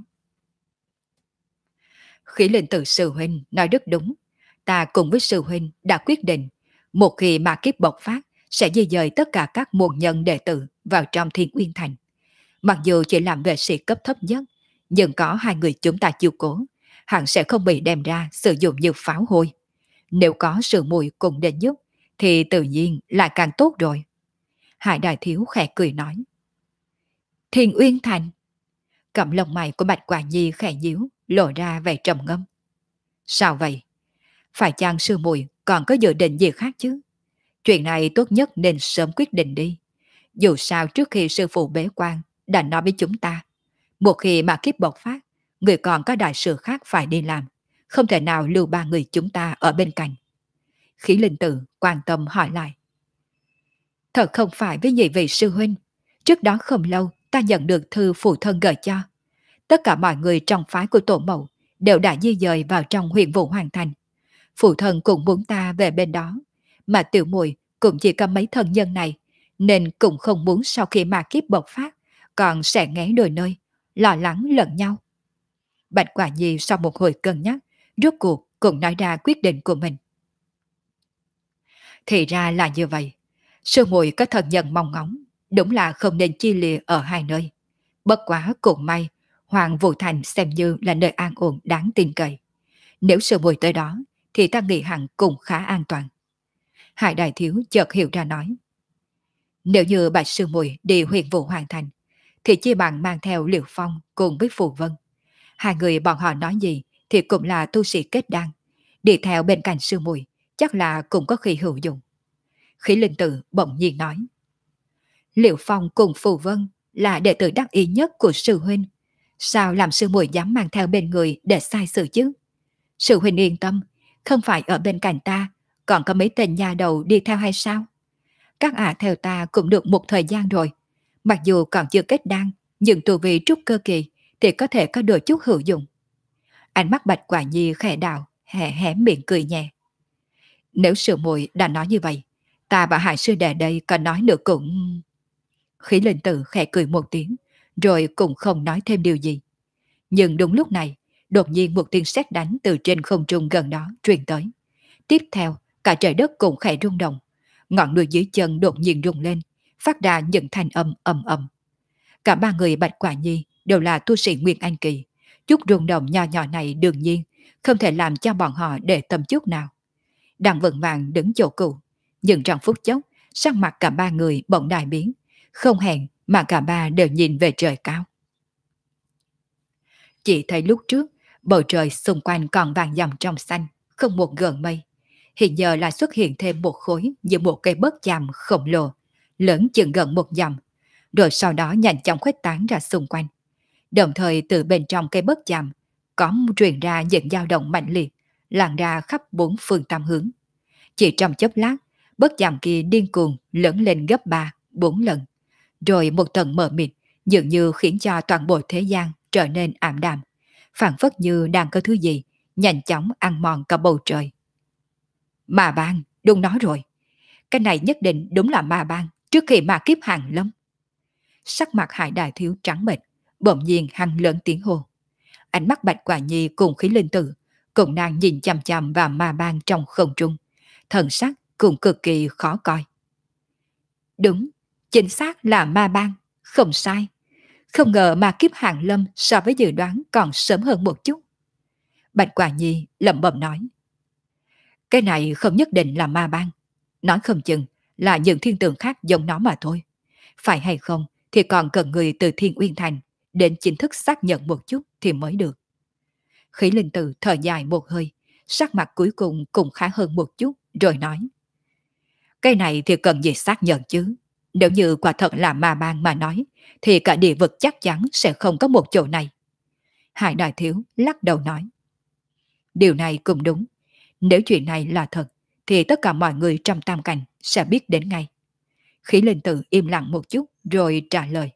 Khí linh tử sư huynh nói rất đúng. Ta cùng với sư huynh đã quyết định, một khi ma kiếp bộc phát, sẽ di dời tất cả các môn nhân đệ tử vào trong Thiên Uyên Thành. Mặc dù chỉ làm vệ sĩ cấp thấp nhất, nhưng có hai người chúng ta chiêu cố, hẳn sẽ không bị đem ra sử dụng như pháo hôi. Nếu có sự mùi cùng đến giúp, thì tự nhiên lại càng tốt rồi. Hải Đại Thiếu khẽ cười nói. Thiên Uyên Thành. Cặp lông mày của Bạch Quả Nhi khẽ nhíu, lộ ra vẻ trầm ngâm. Sao vậy? Phải chăng sư muội còn có dự định gì khác chứ? Chuyện này tốt nhất nên sớm quyết định đi. Dù sao trước khi sư phụ bế quan đã nói với chúng ta, một khi mà kiếp bộc phát, người còn có đại sự khác phải đi làm, không thể nào lưu ba người chúng ta ở bên cạnh. Khí linh tử quan tâm hỏi lại. Thật không phải với nhị vị sư huynh, trước đó không lâu ta nhận được thư phụ thân gửi cho. Tất cả mọi người trong phái của tổ mẫu đều đã di dời vào trong huyện vụ hoàn thành. Phụ thân cũng muốn ta về bên đó, mà tiểu muội cũng chỉ có mấy thân nhân này, nên cũng không muốn sau khi mà kiếp bộc phát, còn sẽ nghé đôi nơi, lo lắng lẫn nhau. Bạch Quả Nhi sau một hồi cân nhắc, rốt cuộc cũng nói ra quyết định của mình. Thì ra là như vậy. Sư muội có thần nhân mong ngóng, đúng là không nên chia lìa ở hai nơi. Bất quá cũng may, Hoàng Vũ Thành xem như là nơi an ổn đáng tin cậy. Nếu sư muội tới đó, thì ta nghĩ hẳn cũng khá an toàn. Hải Đại Thiếu chợt hiểu ra nói. Nếu như bạch sư muội đi huyện Vũ Hoàng Thành, thì chi bằng mang theo Liễu Phong cùng với Phù Vân. Hai người bọn họ nói gì thì cũng là tu sĩ kết đan. Đi theo bên cạnh sư muội chắc là cũng có khi hữu dụng. Khí Linh Tử bỗng nhiên nói. Liễu Phong cùng Phù Vân là đệ tử đắc ý nhất của sư huynh. Sao làm sư muội dám mang theo bên người để sai sự chứ? Sư huynh yên tâm, không phải ở bên cạnh ta, còn có mấy tên nhà đầu đi theo hay sao? Các ả theo ta cũng được một thời gian rồi. Mặc dù còn chưa kết đan, nhưng tu vi trúc cơ kỳ thì có thể có đôi chút hữu dụng. Ánh mắt Bạch Quả Nhi khẽ đào, hé hé miệng cười nhẹ. Nếu sư muội đã nói như vậy, ta và Hải sư đệ đây còn nói nữa cũng... Khí Linh Tử khẽ cười một tiếng, rồi cũng không nói thêm điều gì. Nhưng đúng lúc này, đột nhiên một tiếng sét đánh từ trên không trung gần đó truyền tới. Tiếp theo, cả trời đất cũng khẽ rung động. Ngọn núi dưới chân đột nhiên rung lên, phát ra những thanh âm ầm ầm. Cả ba người Bạch Quả Nhi đều là tu sĩ Nguyên Anh Kỳ. Chút rung động nhỏ nhỏ này đương nhiên không thể làm cho bọn họ để tâm chút nào. Đang vững vàng đứng chỗ cũ, nhưng trong phút chốc, sắc mặt cả ba người bỗng đại biến. Không hẹn mà cả ba đều nhìn về trời cao. Chỉ thấy lúc trước, bầu trời xung quanh còn vàng dòng trong xanh, không một gợn mây. Hiện giờ lại xuất hiện thêm một khối như một cây bớt chàm khổng lồ, lớn chừng gần một dặm, rồi sau đó nhanh chóng khuếch tán ra xung quanh. Đồng thời từ bên trong cây bớt chàm có truyền ra những dao động mạnh liệt, lan ra khắp bốn phương tam hướng. Chỉ trong chốc lát, bớt chàm kia điên cuồng lớn lên gấp 3, 4 lần, rồi một tầng mờ mịt dường như khiến cho toàn bộ thế gian trở nên ảm đạm, phảng phất như đang có thứ gì nhanh chóng ăn mòn cả bầu trời. Ma bang, đúng nói rồi. Cái này nhất định đúng là ma bang trước khi ma kiếp hàng lâm. Sắc mặt Hải Đại Thiếu trắng bệch, bỗng nhiên hăng lớn tiếng hô. Ánh mắt Bạch Quả Nhi cùng Khí Linh Tử cùng nàng nhìn chằm chằm vào ma bang trong không trung, thần sắc cũng cực kỳ khó coi. Đúng, chính xác là ma bang, không sai. Không ngờ ma kiếp hàng lâm so với dự đoán còn sớm hơn một chút. Bạch Quả Nhi lẩm bẩm nói. Cái này không nhất định là ma bang. Nói không chừng là những thiên tượng khác giống nó mà thôi. Phải hay không thì còn cần người từ Thiên Uyên Thành đến chính thức xác nhận một chút thì mới được. Khí Linh Tử thở dài một hơi, sắc mặt cuối cùng cũng khá hơn một chút, rồi nói. Cái này thì cần gì xác nhận chứ. Nếu như quả thật là ma bang mà nói, thì cả địa vực chắc chắn sẽ không có một chỗ này. Hải Đại Thiếu lắc đầu nói. Điều này cũng đúng. Nếu chuyện này là thật, thì tất cả mọi người trong tam cảnh sẽ biết đến ngay. Khí Linh Tử im lặng một chút rồi trả lời.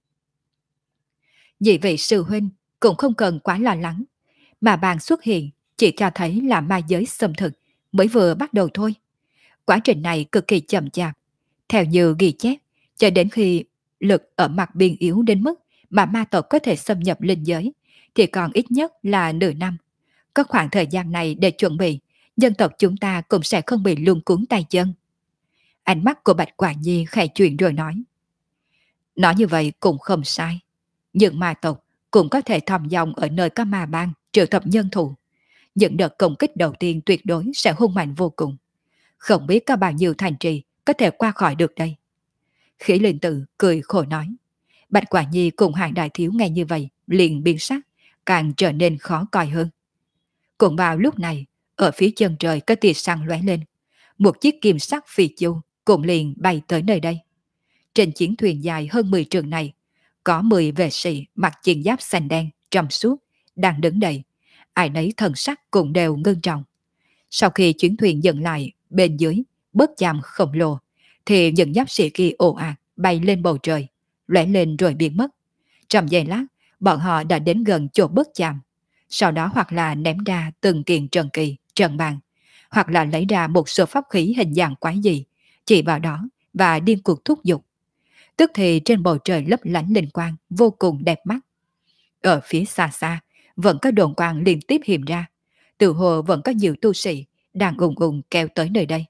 Vì vậy sư huynh cũng không cần quá lo lắng. Mà bang xuất hiện chỉ cho thấy là ma giới xâm thực mới vừa bắt đầu thôi. Quá trình này cực kỳ chậm chạp. Theo như ghi chép, cho đến khi lực ở mặt biên yếu đến mức mà ma tộc có thể xâm nhập linh giới, thì còn ít nhất là nửa năm. Có khoảng thời gian này để chuẩn bị, dân tộc chúng ta cũng sẽ không bị luống cuốn tay chân. Ánh mắt của Bạch Quả Nhi khẽ chuyển rồi nói. Nói như vậy cũng không sai. Nhưng ma tộc cũng có thể thòm dòng ở nơi có ma bang triệu tập nhân thủ. Những đợt công kích đầu tiên tuyệt đối sẽ hung mạnh vô cùng. Không biết có bao nhiêu thành trì có thể qua khỏi được đây. Khí Linh Tử cười khổ nói. Bạch Quả Nhi cùng Hải Đại Thiếu nghe như vậy liền biến sắc, càng trở nên khó coi hơn. Cũng vào lúc này, ở phía chân trời có tia sáng lóe lên. Một chiếc kim sắc phi chu cũng liền bay tới nơi đây. Trên chiến thuyền dài hơn 10 trượng này, có 10 vệ sĩ mặc chiến giáp xanh đen, trong suốt, đang đứng đợi. Ai nấy thần sắc cũng đều ngưng trọng. Sau khi chuyến thuyền dừng lại bên dưới bớt chàm khổng lồ, thì những giáp sĩ kia ồ ạt bay lên bầu trời, lóe lên rồi biến mất. Trong giây lát, bọn họ đã đến gần chỗ bớt chàm. Sau đó hoặc là ném ra từng kiện trần kỳ, trần bàn, hoặc là lấy ra một số pháp khí hình dạng quái dị, chỉ vào đó và điên cuồng thúc giục. Tức thì trên bầu trời lấp lánh linh quang vô cùng đẹp mắt. Ở phía xa xa, vẫn có đồn quang liên tiếp hiện ra. Từ hồ vẫn có nhiều tu sĩ đang ùng ùng kéo tới nơi đây.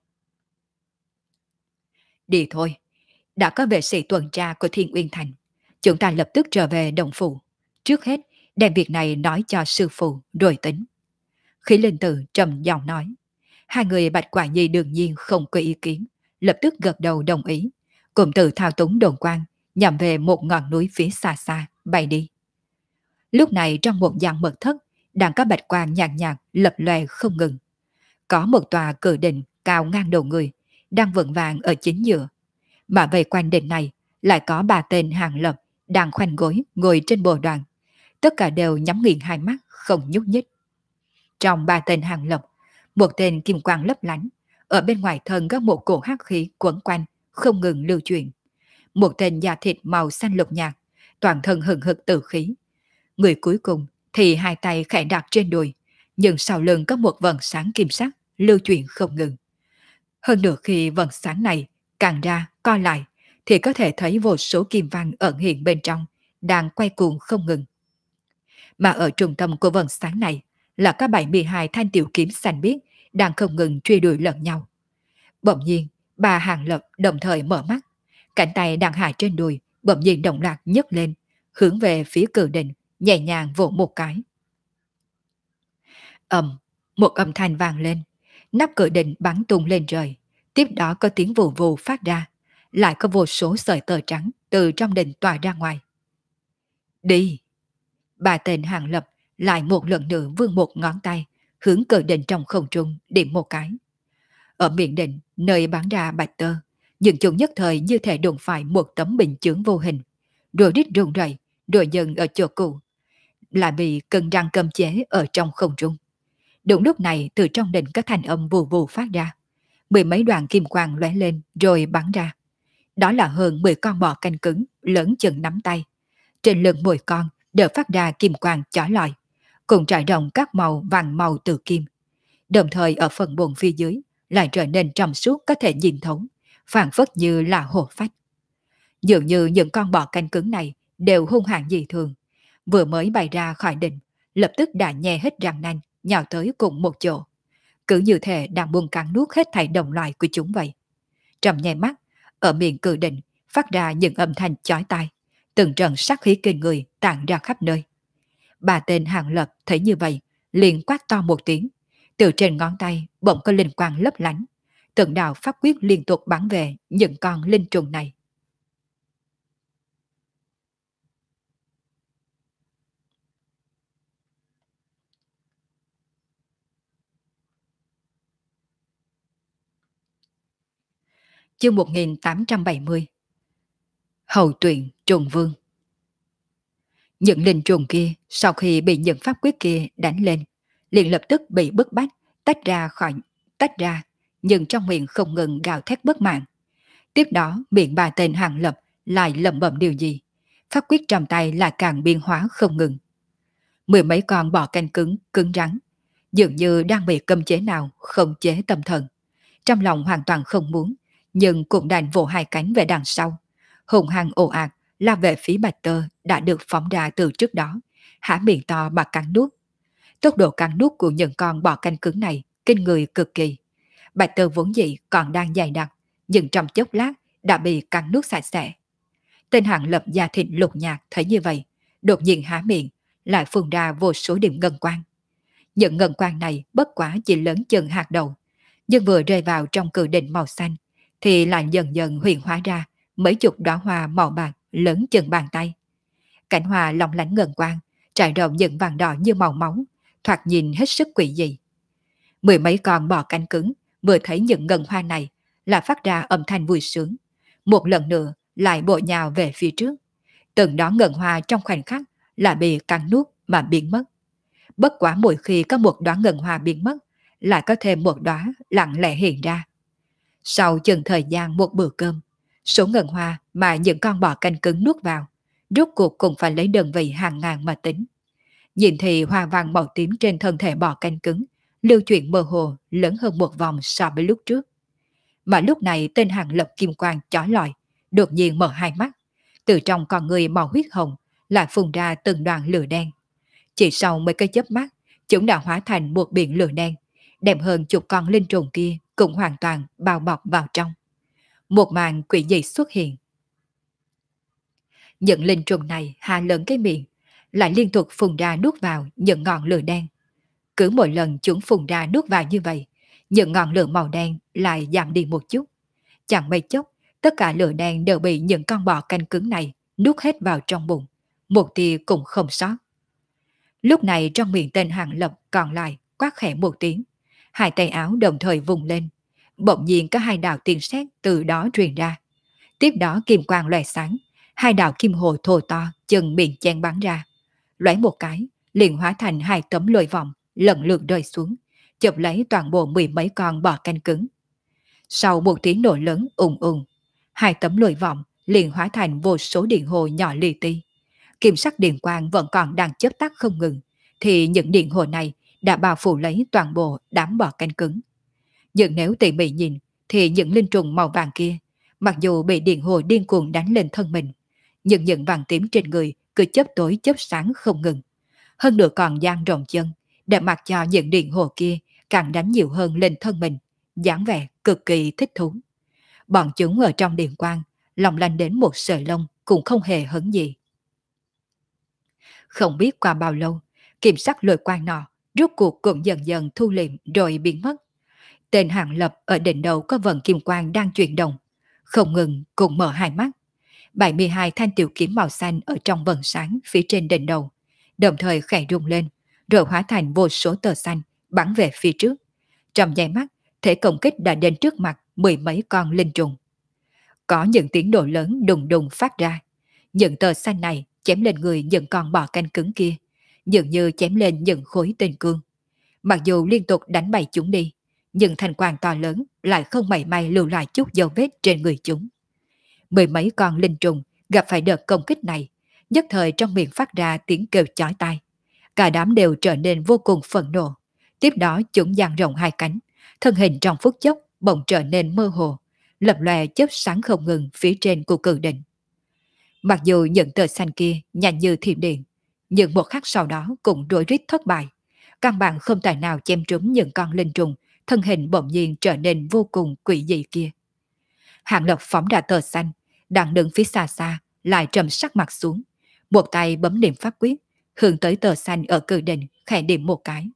Đi thôi, đã có vệ sĩ tuần tra của Thiên Uyên Thành. Chúng ta lập tức trở về Đồng Phủ. Trước hết, đem việc này nói cho sư phụ rồi tính. Khí Linh Tử trầm giọng nói. Hai người Bạch Quả Nhi đương nhiên không có ý kiến, lập tức gật đầu đồng ý, cùng tự thao túng đồn quang, nhằm về một ngọn núi phía xa xa, bay đi. Lúc này trong một gian mật thất, đang có bạch quang nhàn nhạt lập lòe không ngừng. Có một tòa cự đỉnh cao ngang đầu người, đang vững vàng ở chính giữa. Mà về quanh đỉnh này, lại có ba tên hàng lập, đang khoanh gối ngồi trên bồ đoàn. Tất cả đều nhắm nghiền hai mắt, không nhúc nhích. Trong ba tên hàng lập, một tên kim quang lấp lánh, ở bên ngoài thân có một cổ hắc khí quấn quanh, không ngừng lưu chuyển. Một tên da thịt màu xanh lục nhạt, toàn thân hừng hực tử khí. Người cuối cùng thì hai tay khẽ đặt trên đùi, nhưng sau lưng có một vầng sáng kim sắc lưu chuyển không ngừng. Hơn nữa khi vầng sáng này càng ra co lại, thì có thể thấy vô số kim văn ẩn hiện bên trong, đang quay cuồng không ngừng. Mà ở trung tâm của vầng sáng này là các 72 thanh tiểu kiếm xanh biếc đang không ngừng truy đuổi lẫn nhau. Bỗng nhiên, bà Hàng Lập đồng thời mở mắt, cánh tay đang hạ trên đùi bỗng nhiên động loạt nhấc lên, hướng về phía cự đỉnh, nhẹ nhàng vỗ một cái. Một âm thanh vang lên, nắp cự đỉnh bắn tung lên trời, tiếp đó có tiếng vù vù phát ra, lại có vô số sợi tơ trắng từ trong đỉnh tỏa ra ngoài. Đi! Bà tên Hàng Lập lại một lần nữa vươn một ngón tay, hướng cự đỉnh trong không trung điểm một cái. Ở miệng đỉnh, nơi bắn ra bạch tơ, những chúng nhất thời như thể đụng phải một tấm bình chướng vô hình, rồi rít rung rẩy, rồi dần ở chỗ cũ, lại bị cân răng cầm chế ở trong không trung. Đúng lúc này từ trong đỉnh có thanh âm vù vù phát ra, mười mấy đoàn kim quang lóe lên rồi bắn ra. Đó là hơn 10 con bò canh cứng lớn chừng nắm tay. Trên lưng mỗi con đều phát ra kim quang chói lọi, cùng trải rộng các màu vàng màu từ kim. Đồng thời ở phần bụng phía dưới lại trở nên trong suốt có thể nhìn thấu, phảng phất như là hồ phách. Dường như những con bò canh cứng này đều hung hãn dị thường, vừa mới bay ra khỏi đỉnh, lập tức đã nhe hết răng nanh, nhào tới cùng một chỗ. Cứ như thể đang buông cắn nuốt hết thảy đồng loại của chúng vậy. Trong nháy mắt, ở miệng cự đỉnh phát ra những âm thanh chói tai, từng trận sát khí kinh người tản ra khắp nơi. Bà tên Hàng Lập thấy như vậy, liền quát to một tiếng, từ trên ngón tay bỗng có linh quang lấp lánh, từng đạo pháp quyết liên tục bắn về những con linh trùng này. Chương 1870. Hầu Tuyển Trùng Vương. Những linh trùng kia sau khi bị những pháp quyết kia đánh lên, liền lập tức bị bức bách, tách ra, nhưng trong miệng không ngừng gào thét bất mãn. Tiếp đó miệng bà tên Hàng Lập lại lẩm bẩm điều gì, pháp quyết trong tay lại càng biến hóa không ngừng. Mười mấy con bò canh cứng rắn, dường như đang bị cấm chế nào không chế tâm thần. Trong lòng hoàn toàn không muốn, nhưng cũng đành vỗ hai cánh về đằng sau, hùng hăng ồ ạt lao về phía bạch tơ đã được phóng ra từ trước đó, há miệng to mà cắn nuốt. Tốc độ cắn nuốt của những con bò canh cứng này kinh người cực kỳ. Bạch tơ vốn dĩ còn đang dày đặc, nhưng trong chốc lát đã bị cắn nuốt sạch sẽ. Tên Hàng Lập da thịt lục nhạt thấy như vậy, đột nhiên há miệng, lại phun ra vô số điểm ngân quang. Những ngân quang này bất quá chỉ lớn chừng hạt đậu, nhưng vừa rơi vào trong cự đỉnh màu xanh, thì lại dần dần huyền hóa ra mấy chục đóa hoa màu bạc lớn chừng bàn tay. Cảnh hoa long lánh ngân quang, trải rộng những vàng đỏ như màu máu, thoạt nhìn hết sức quỷ dị. Mười mấy con bò canh cứng vừa thấy những ngân hoa này là phát ra âm thanh vui sướng, một lần nữa lại bộ nhào về phía trước. Từng đó ngân hoa trong khoảnh khắc là bị cắn nuốt mà biến mất. Bất quá mỗi khi có một đóa ngân hoa biến mất, lại có thêm một đóa lặng lẽ hiện ra. Sau chừng thời gian một bữa cơm, số ngân hoa mà những con bò canh cứng nuốt vào, rốt cuộc cũng phải lấy đơn vị hàng ngàn mà tính. Nhìn thì hoa văn màu tím trên thân thể bò canh cứng, lưu chuyển mơ hồ lớn hơn một vòng so với lúc trước. Mà lúc này tên Hàng Lập kim quang chói lọi, đột nhiên mở hai mắt, từ trong con người màu huyết hồng lại phun ra từng đoàn lửa đen. Chỉ sau mấy cái chớp mắt, chúng đã hóa thành một biển lửa đen, đem hơn chục con linh trùng kia cũng hoàn toàn bao bọc vào trong. Một màn quỷ dị xuất hiện. Những linh trùng này hà lớn cái miệng, lại liên tục phun ra nuốt vào những ngọn lửa đen. Cứ mỗi lần chúng phun ra nuốt vào như vậy, những ngọn lửa màu đen lại giảm đi một chút. Chẳng mấy chốc, tất cả lửa đen đều bị những con bọ canh cứng này nuốt hết vào trong bụng. Một tia cũng không sót. Lúc này trong miệng tên Hàng Lập còn lại quát khẽ một tiếng. Hai tay áo đồng thời vùng lên. Bỗng nhiên có hai đạo tiên sét từ đó truyền ra. Tiếp đó kim quang lóe sáng. Hai đạo kim hồ thô to chừng miệng chen bắn ra. Lóe một cái, liền hóa thành hai tấm lôi vòng lần lượt rơi xuống, chụp lấy toàn bộ mười mấy con bò canh cứng. Sau một tiếng nổ lớn ùng ùng, hai tấm lôi vòng liền hóa thành vô số điện hồ nhỏ li ti. Kim sắc điện quang vẫn còn đang chớp tắt không ngừng, thì những điện hồ này đã bao phủ lấy toàn bộ đám bò canh cứng. Nhưng nếu tỉ mỉ nhìn, thì những linh trùng màu vàng kia, mặc dù bị điện hồ điên cuồng đánh lên thân mình, nhưng những vàng tím trên người cứ chớp tối chớp sáng không ngừng. Hơn nữa còn dang rộng chân, để mặc cho những điện hồ kia càng đánh nhiều hơn lên thân mình, dáng vẻ cực kỳ thích thú. Bọn chúng ở trong điện quang, lòng lanh đến một sợi lông cũng không hề hấn gì. Không biết qua bao lâu, kiểm sắc lôi quang nọ, rốt cuộc cũng dần dần thu liệm rồi biến mất. Tên Hàng Lập ở đỉnh đầu có vần kim quang đang chuyển động, không ngừng cùng mở hai mắt. 72 thanh tiểu kiếm màu xanh ở trong vần sáng phía trên đỉnh đầu, đồng thời khẽ rung lên, rồi hóa thành vô số tờ xanh bắn về phía trước. Trong nháy mắt, thể công kích đã đến trước mặt mười mấy con linh trùng. Có những tiếng nổ lớn đùng đùng phát ra. Những tờ xanh này chém lên người những con bò canh cứng kia, dường như chém lên những khối tinh cương. Mặc dù liên tục đánh bay chúng đi, nhưng thanh quang to lớn lại không mảy may lưu lại chút dấu vết trên người chúng. Mười mấy con linh trùng gặp phải đợt công kích này, nhất thời trong miệng phát ra tiếng kêu chói tai. Cả đám đều trở nên vô cùng phẫn nộ. Tiếp đó chúng dang rộng hai cánh, thân hình trong phút chốc bỗng trở nên mơ hồ, lập lòe chớp sáng không ngừng phía trên của cự đỉnh. Mặc dù những tờ xanh kia nhanh như thiểm điện, nhưng một khắc sau đó cũng rối rít thất bại. Căn bản không tài nào chém trúng những con linh trùng, thân hình bỗng nhiên trở nên vô cùng quỷ dị kia. Hàng Lập phóng ra tờ xanh, đang đứng phía xa xa, lại trầm sắc mặt xuống. Một tay bấm niệm pháp quyết, hướng tới tờ xanh ở cự đỉnh, khẽ điểm một cái.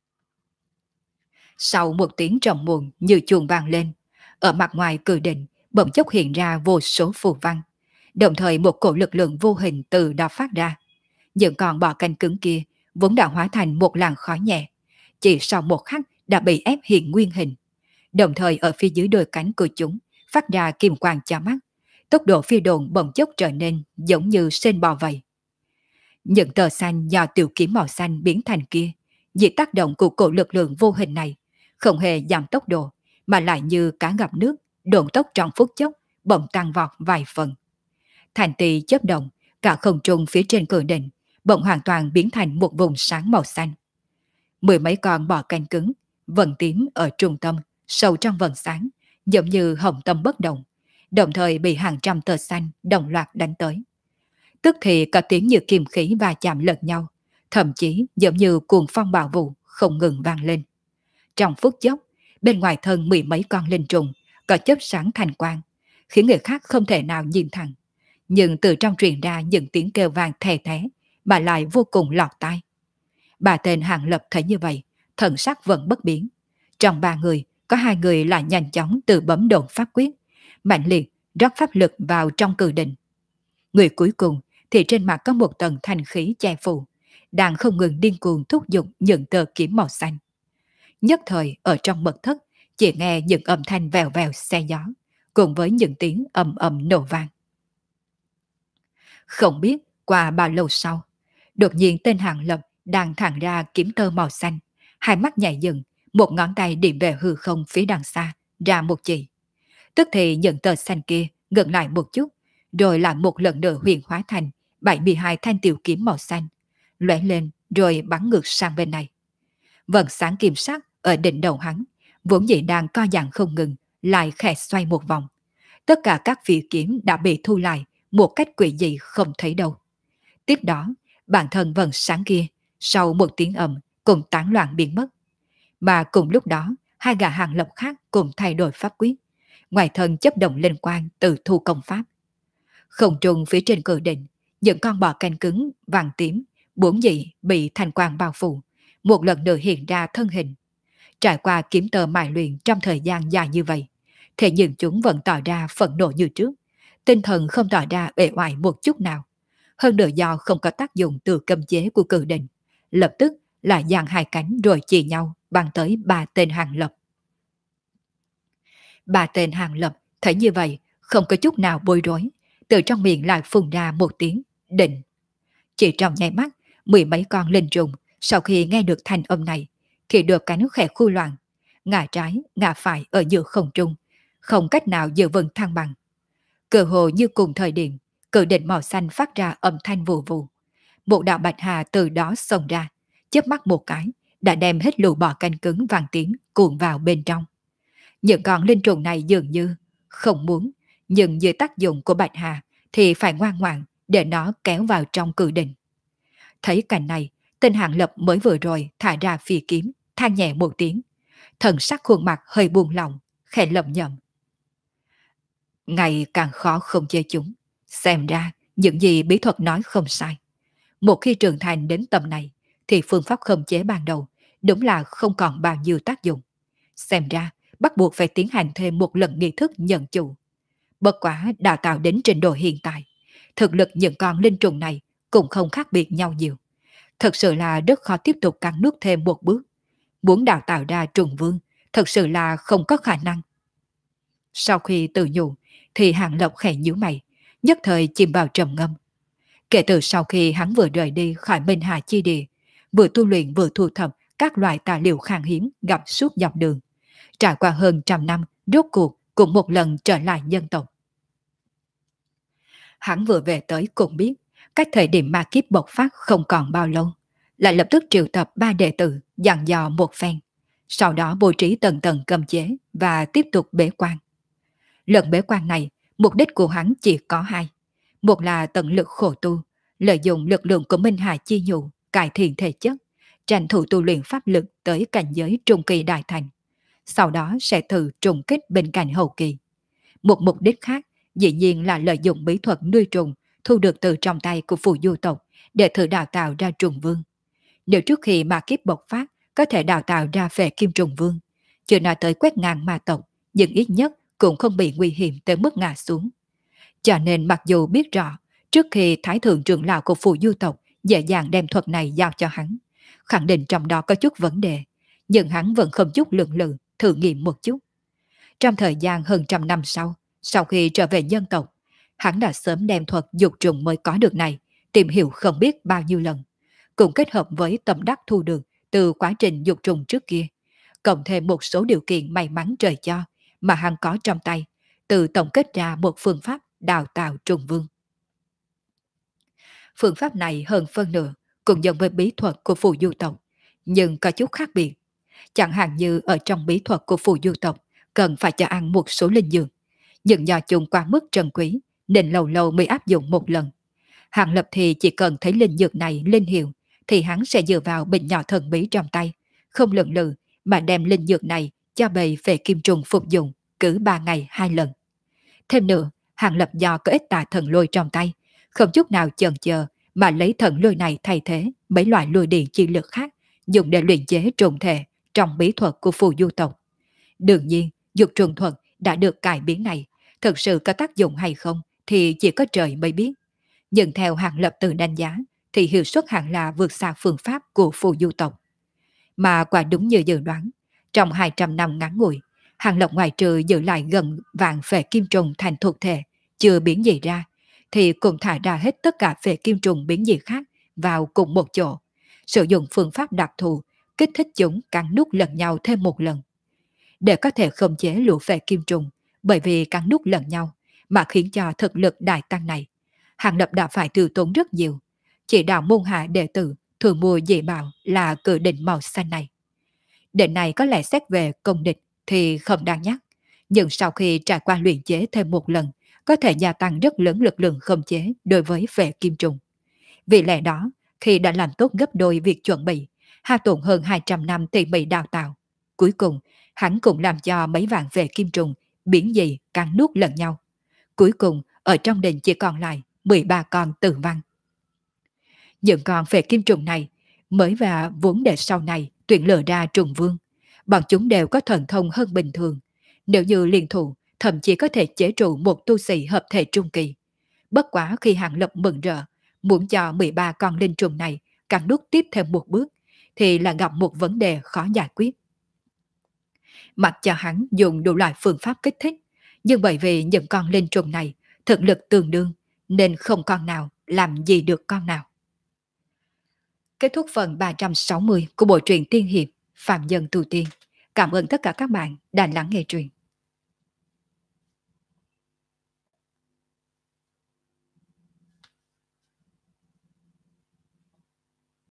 Sau một tiếng trầm muộn như chuông vang lên, ở mặt ngoài cự đỉnh bỗng chốc hiện ra vô số phù văn. Đồng thời một cổ lực lượng vô hình từ đó phát ra. Những con bò canh cứng kia vốn đã hóa thành một làn khói nhẹ, chỉ sau một khắc đã bị ép hiện nguyên hình. Đồng thời ở phía dưới đôi cánh của chúng phát ra kim quang chói mắt, tốc độ phi độn bỗng chốc trở nên giống như sên bò vậy. Những tờ xanh do tiểu kiếm màu xanh biến thành kia, vì tác động của cổ lực lượng vô hình này, không hề giảm tốc độ, mà lại như cá gặp nước, độn tốc trong phút chốc, bỗng tăng vọt vài phần. Thành tì chớp động, cả không trung phía trên cửa đỉnh, bỗng hoàn toàn biến thành một vùng sáng màu xanh. Mười mấy con bò canh cứng, vần tím ở trung tâm, sâu trong vần sáng, giống như hồng tâm bất động, đồng thời bị hàng trăm tờ xanh đồng loạt đánh tới. Tức thì có tiếng như kim khí va chạm lẫn nhau, thậm chí giống như cuồng phong bạo vụ không ngừng vang lên. Trong phút chốc, bên ngoài thân mười mấy con linh trùng có chớp sáng thành quang, khiến người khác không thể nào nhìn thẳng. Nhưng từ trong truyền ra những tiếng kêu vang thè thé, mà lại vô cùng lọt tai. Bà tên Hàng Lập thấy như vậy, thần sắc vẫn bất biến. Trong ba người, có hai người là nhanh chóng từ bấm độn pháp quyết, mạnh liệt rót pháp lực vào trong cự đỉnh. Người cuối cùng thì trên mặt có một tầng thanh khí che phủ, đang không ngừng điên cuồng thúc giục những tờ kiếm màu xanh. Nhất thời ở trong mật thất, chỉ nghe những âm thanh vèo vèo xe gió, cùng với những tiếng ầm ầm nổ vang. Không biết qua bao lâu sau, đột nhiên tên Hàng Lập đang thẳng ra kiếm tơ màu xanh, hai mắt nhảy dựng, một ngón tay điểm về hư không phía đằng xa, ra một chỉ. Tức thì những tờ xanh kia ngừng lại một chút, rồi lại một lần nữa huyền hóa thành 72 thanh tiểu kiếm màu xanh, lóe lên rồi bắn ngược sang bên này. Vầng sáng kim sắc ở đỉnh đầu hắn, vốn dĩ đang co giãn không ngừng, lại khẽ xoay một vòng. Tất cả các phi kiếm đã bị thu lại một cách quỷ dị không thấy đâu. Tiếp đó, bản thân vầng sáng kia, sau một tiếng ầm, cùng tán loạn biến mất. Mà cùng lúc đó, hai gã hàng lập khác cùng thay đổi pháp quyết. Ngoài thân chấp động linh quang từ thu công pháp. Không trung phía trên cự đỉnh, những con bò canh cứng, vàng tím, bốn dị bị thanh quang bao phủ, một lần nữa hiện ra thân hình. Trải qua kiếm tơ mài luyện trong thời gian dài như vậy, thế nhưng chúng vẫn tỏ ra phẫn nộ như trước, tinh thần không tỏ ra uể oải một chút nào. Hơn nữa do không có tác dụng từ cấm chế của cự đỉnh, lập tức là giang hai cánh rồi chì nhau băng tới ba tên hàng lập. Ba tên hàng lập thấy như vậy, không có chút nào bối rối, từ trong miệng lại phun ra một tiếng định. Chỉ trong nháy mắt, mười mấy con linh trùng sau khi nghe được thanh âm này, thì được cánh khẽ khu loạn, ngả trái, ngả phải ở giữa không trung, không cách nào giữ vững thăng bằng. Cơ hồ như cùng thời điểm, cự định màu xanh phát ra âm thanh vù vù. Một đạo bạch hà từ đó xông ra, chớp mắt một cái, đã đem hết lũ bò canh cứng vàng tím cuộn vào bên trong. Những con linh trùng này dường như không muốn, nhưng dưới tác dụng của bạch hà thì phải ngoan ngoãn để nó kéo vào trong cự định. Thấy cảnh này, tên Hàng Lập mới vừa rồi thả ra phi kiếm, than nhẹ một tiếng. Thần sắc khuôn mặt hơi buông lỏng, khẽ lẩm nhẩm. Ngày càng khó không chế chúng. Xem ra, những gì bí thuật nói không sai. Một khi trưởng thành đến tầm này, thì phương pháp khống chế ban đầu đúng là không còn bao nhiêu tác dụng. Xem ra, bắt buộc phải tiến hành thêm một lần nghi thức nhận chủ. Bất quá đào tạo đến trình độ hiện tại, thực lực những con linh trùng này cũng không khác biệt nhau nhiều. Thật sự là rất khó tiếp tục cắn nuốt thêm một bước. Muốn đào tạo ra trùng vương, thật sự là không có khả năng. Sau khi tự nhủ, thì Hàng Lập khẽ nhíu mày, nhất thời chìm vào trầm ngâm. Kể từ sau khi hắn vừa rời đi khỏi Minh Hà Chi Địa, vừa tu luyện vừa thu thập các loại tài liệu khan hiếm gặp suốt dọc đường, trải qua hơn 100 năm, rốt cuộc cũng một lần trở lại nhân tộc. Hắn vừa về tới cũng biết, cách thời điểm ma kiếp bộc phát không còn bao lâu, lại lập tức triệu tập ba đệ tử dặn dò một phen, sau đó bố trí tầng tầng cấm chế và tiếp tục bế quan. Lần bế quan này, mục đích của hắn chỉ có hai. Một là tận lực khổ tu, lợi dụng lực lượng của Minh Hà Chi Nhụ cải thiện thể chất, tranh thủ tu luyện pháp lực tới cảnh giới trung kỳ đại thành. Sau đó sẽ thử trùng kích bên cạnh hậu kỳ. Một mục đích khác dĩ nhiên là lợi dụng bí thuật nuôi trùng thu được từ trong tay của phù du tộc để thử đào tạo ra trùng vương. Nếu trước khi ma kiếp bộc phát có thể đào tạo ra về kim trùng vương, chưa nói tới quét ngang ma tộc, nhưng ít nhất cũng không bị nguy hiểm tới mức ngã xuống. Cho nên mặc dù biết rõ trước khi Thái thượng trưởng lão của phù du tộc dễ dàng đem thuật này giao cho hắn, khẳng định trong đó có chút vấn đề, nhưng hắn vẫn không chút lượng lự thử nghiệm một chút. Trong thời gian hơn 100 năm sau khi trở về nhân tộc, hắn đã sớm đem thuật dục trùng mới có được này tìm hiểu không biết bao nhiêu lần, cùng kết hợp với tâm đắc thu được từ quá trình dục trùng trước kia, cộng thêm một số điều kiện may mắn trời cho mà hắn có trong tay, từ tổng kết ra một phương pháp đào tạo trùng vương. Phương pháp này hơn phân nửa cũng giống với bí thuật của phù du tộc, nhưng có chút khác biệt. Chẳng hạn như ở trong bí thuật của phù du tộc cần phải cho ăn một số linh dược, nhưng do chúng quá mức trân quý nên lâu lâu mới áp dụng một lần. Hàng Lập thì chỉ cần thấy linh dược này linh hiệu thì hắn sẽ dựa vào bình nhỏ thần bí trong tay, không lưỡng lự mà đem linh dược này cho bầy phệ kim trùng phục dụng cứ 3 ngày 2 lần. Thêm nữa, Hàng Lập do có ít tà thần lôi trong tay, không chút nào chần chờ mà lấy thần lôi này thay thế mấy loại lôi điện chi lực khác dùng để luyện chế trùng thể trong bí thuật của phù du tộc. Đương nhiên, dục trùng thuật đã được cải biến này, thực sự có tác dụng hay không thì chỉ có trời mới biết. Nhưng theo Hàng Lập tự đánh giá thì hiệu suất hẳn là vượt xa phương pháp của phù du tộc. Mà quả đúng như dự đoán, trong 200 năm ngắn ngủi, Hàng Lập ngoài trừ giữ lại gần vạn phệ kim trùng thành thuộc thể, chưa biến gì ra, thì cũng thả ra hết tất cả phệ kim trùng biến dị khác vào cùng một chỗ, sử dụng phương pháp đặc thù, kích thích chúng cắn nút lẫn nhau thêm một lần. Để có thể khống chế lũ phệ kim trùng, bởi vì cắn nút lẫn nhau, mà khiến cho thực lực đại tăng này, Hàng Lập đã phải tiêu tốn rất nhiều. Chỉ đạo môn hạ đệ tử thường mua dị bảo là cự đỉnh màu xanh này. Đỉnh này có lẽ xét về công địch thì không đáng nhắc, nhưng sau khi trải qua luyện chế thêm một lần, có thể gia tăng rất lớn lực lượng khống chế đối với phệ kim trùng. Vì lẽ đó, khi đã làm tốt gấp đôi việc chuẩn bị, hao tổn hơn 200 năm tỉ mỉ đào tạo, cuối cùng hắn cũng làm cho mấy vạn vệ kim trùng biến dị cắn nuốt lẫn nhau. Cuối cùng, ở trong đình chỉ còn lại 13 con tử văn. Những con vệ kim trùng này mới và vốn để sau này tuyển lựa ra trùng vương. Bọn chúng đều có thần thông hơn bình thường. Nếu như liên thủ, thậm chí có thể chế trụ một tu sĩ hợp thể trung kỳ. Bất quá khi Hàng Lập mừng rỡ, muốn cho 13 con linh trùng này cắn đút tiếp thêm một bước, thì là gặp một vấn đề khó giải quyết. Mặc cho hắn dùng đủ loại phương pháp kích thích, nhưng bởi vì những con linh trùng này thực lực tương đương, nên không con nào làm gì được con nào. Kết thúc phần 360 của bộ truyện tiên hiệp Phạm Nhân Tu Tiên. Cảm ơn tất cả các bạn đã lắng nghe truyện.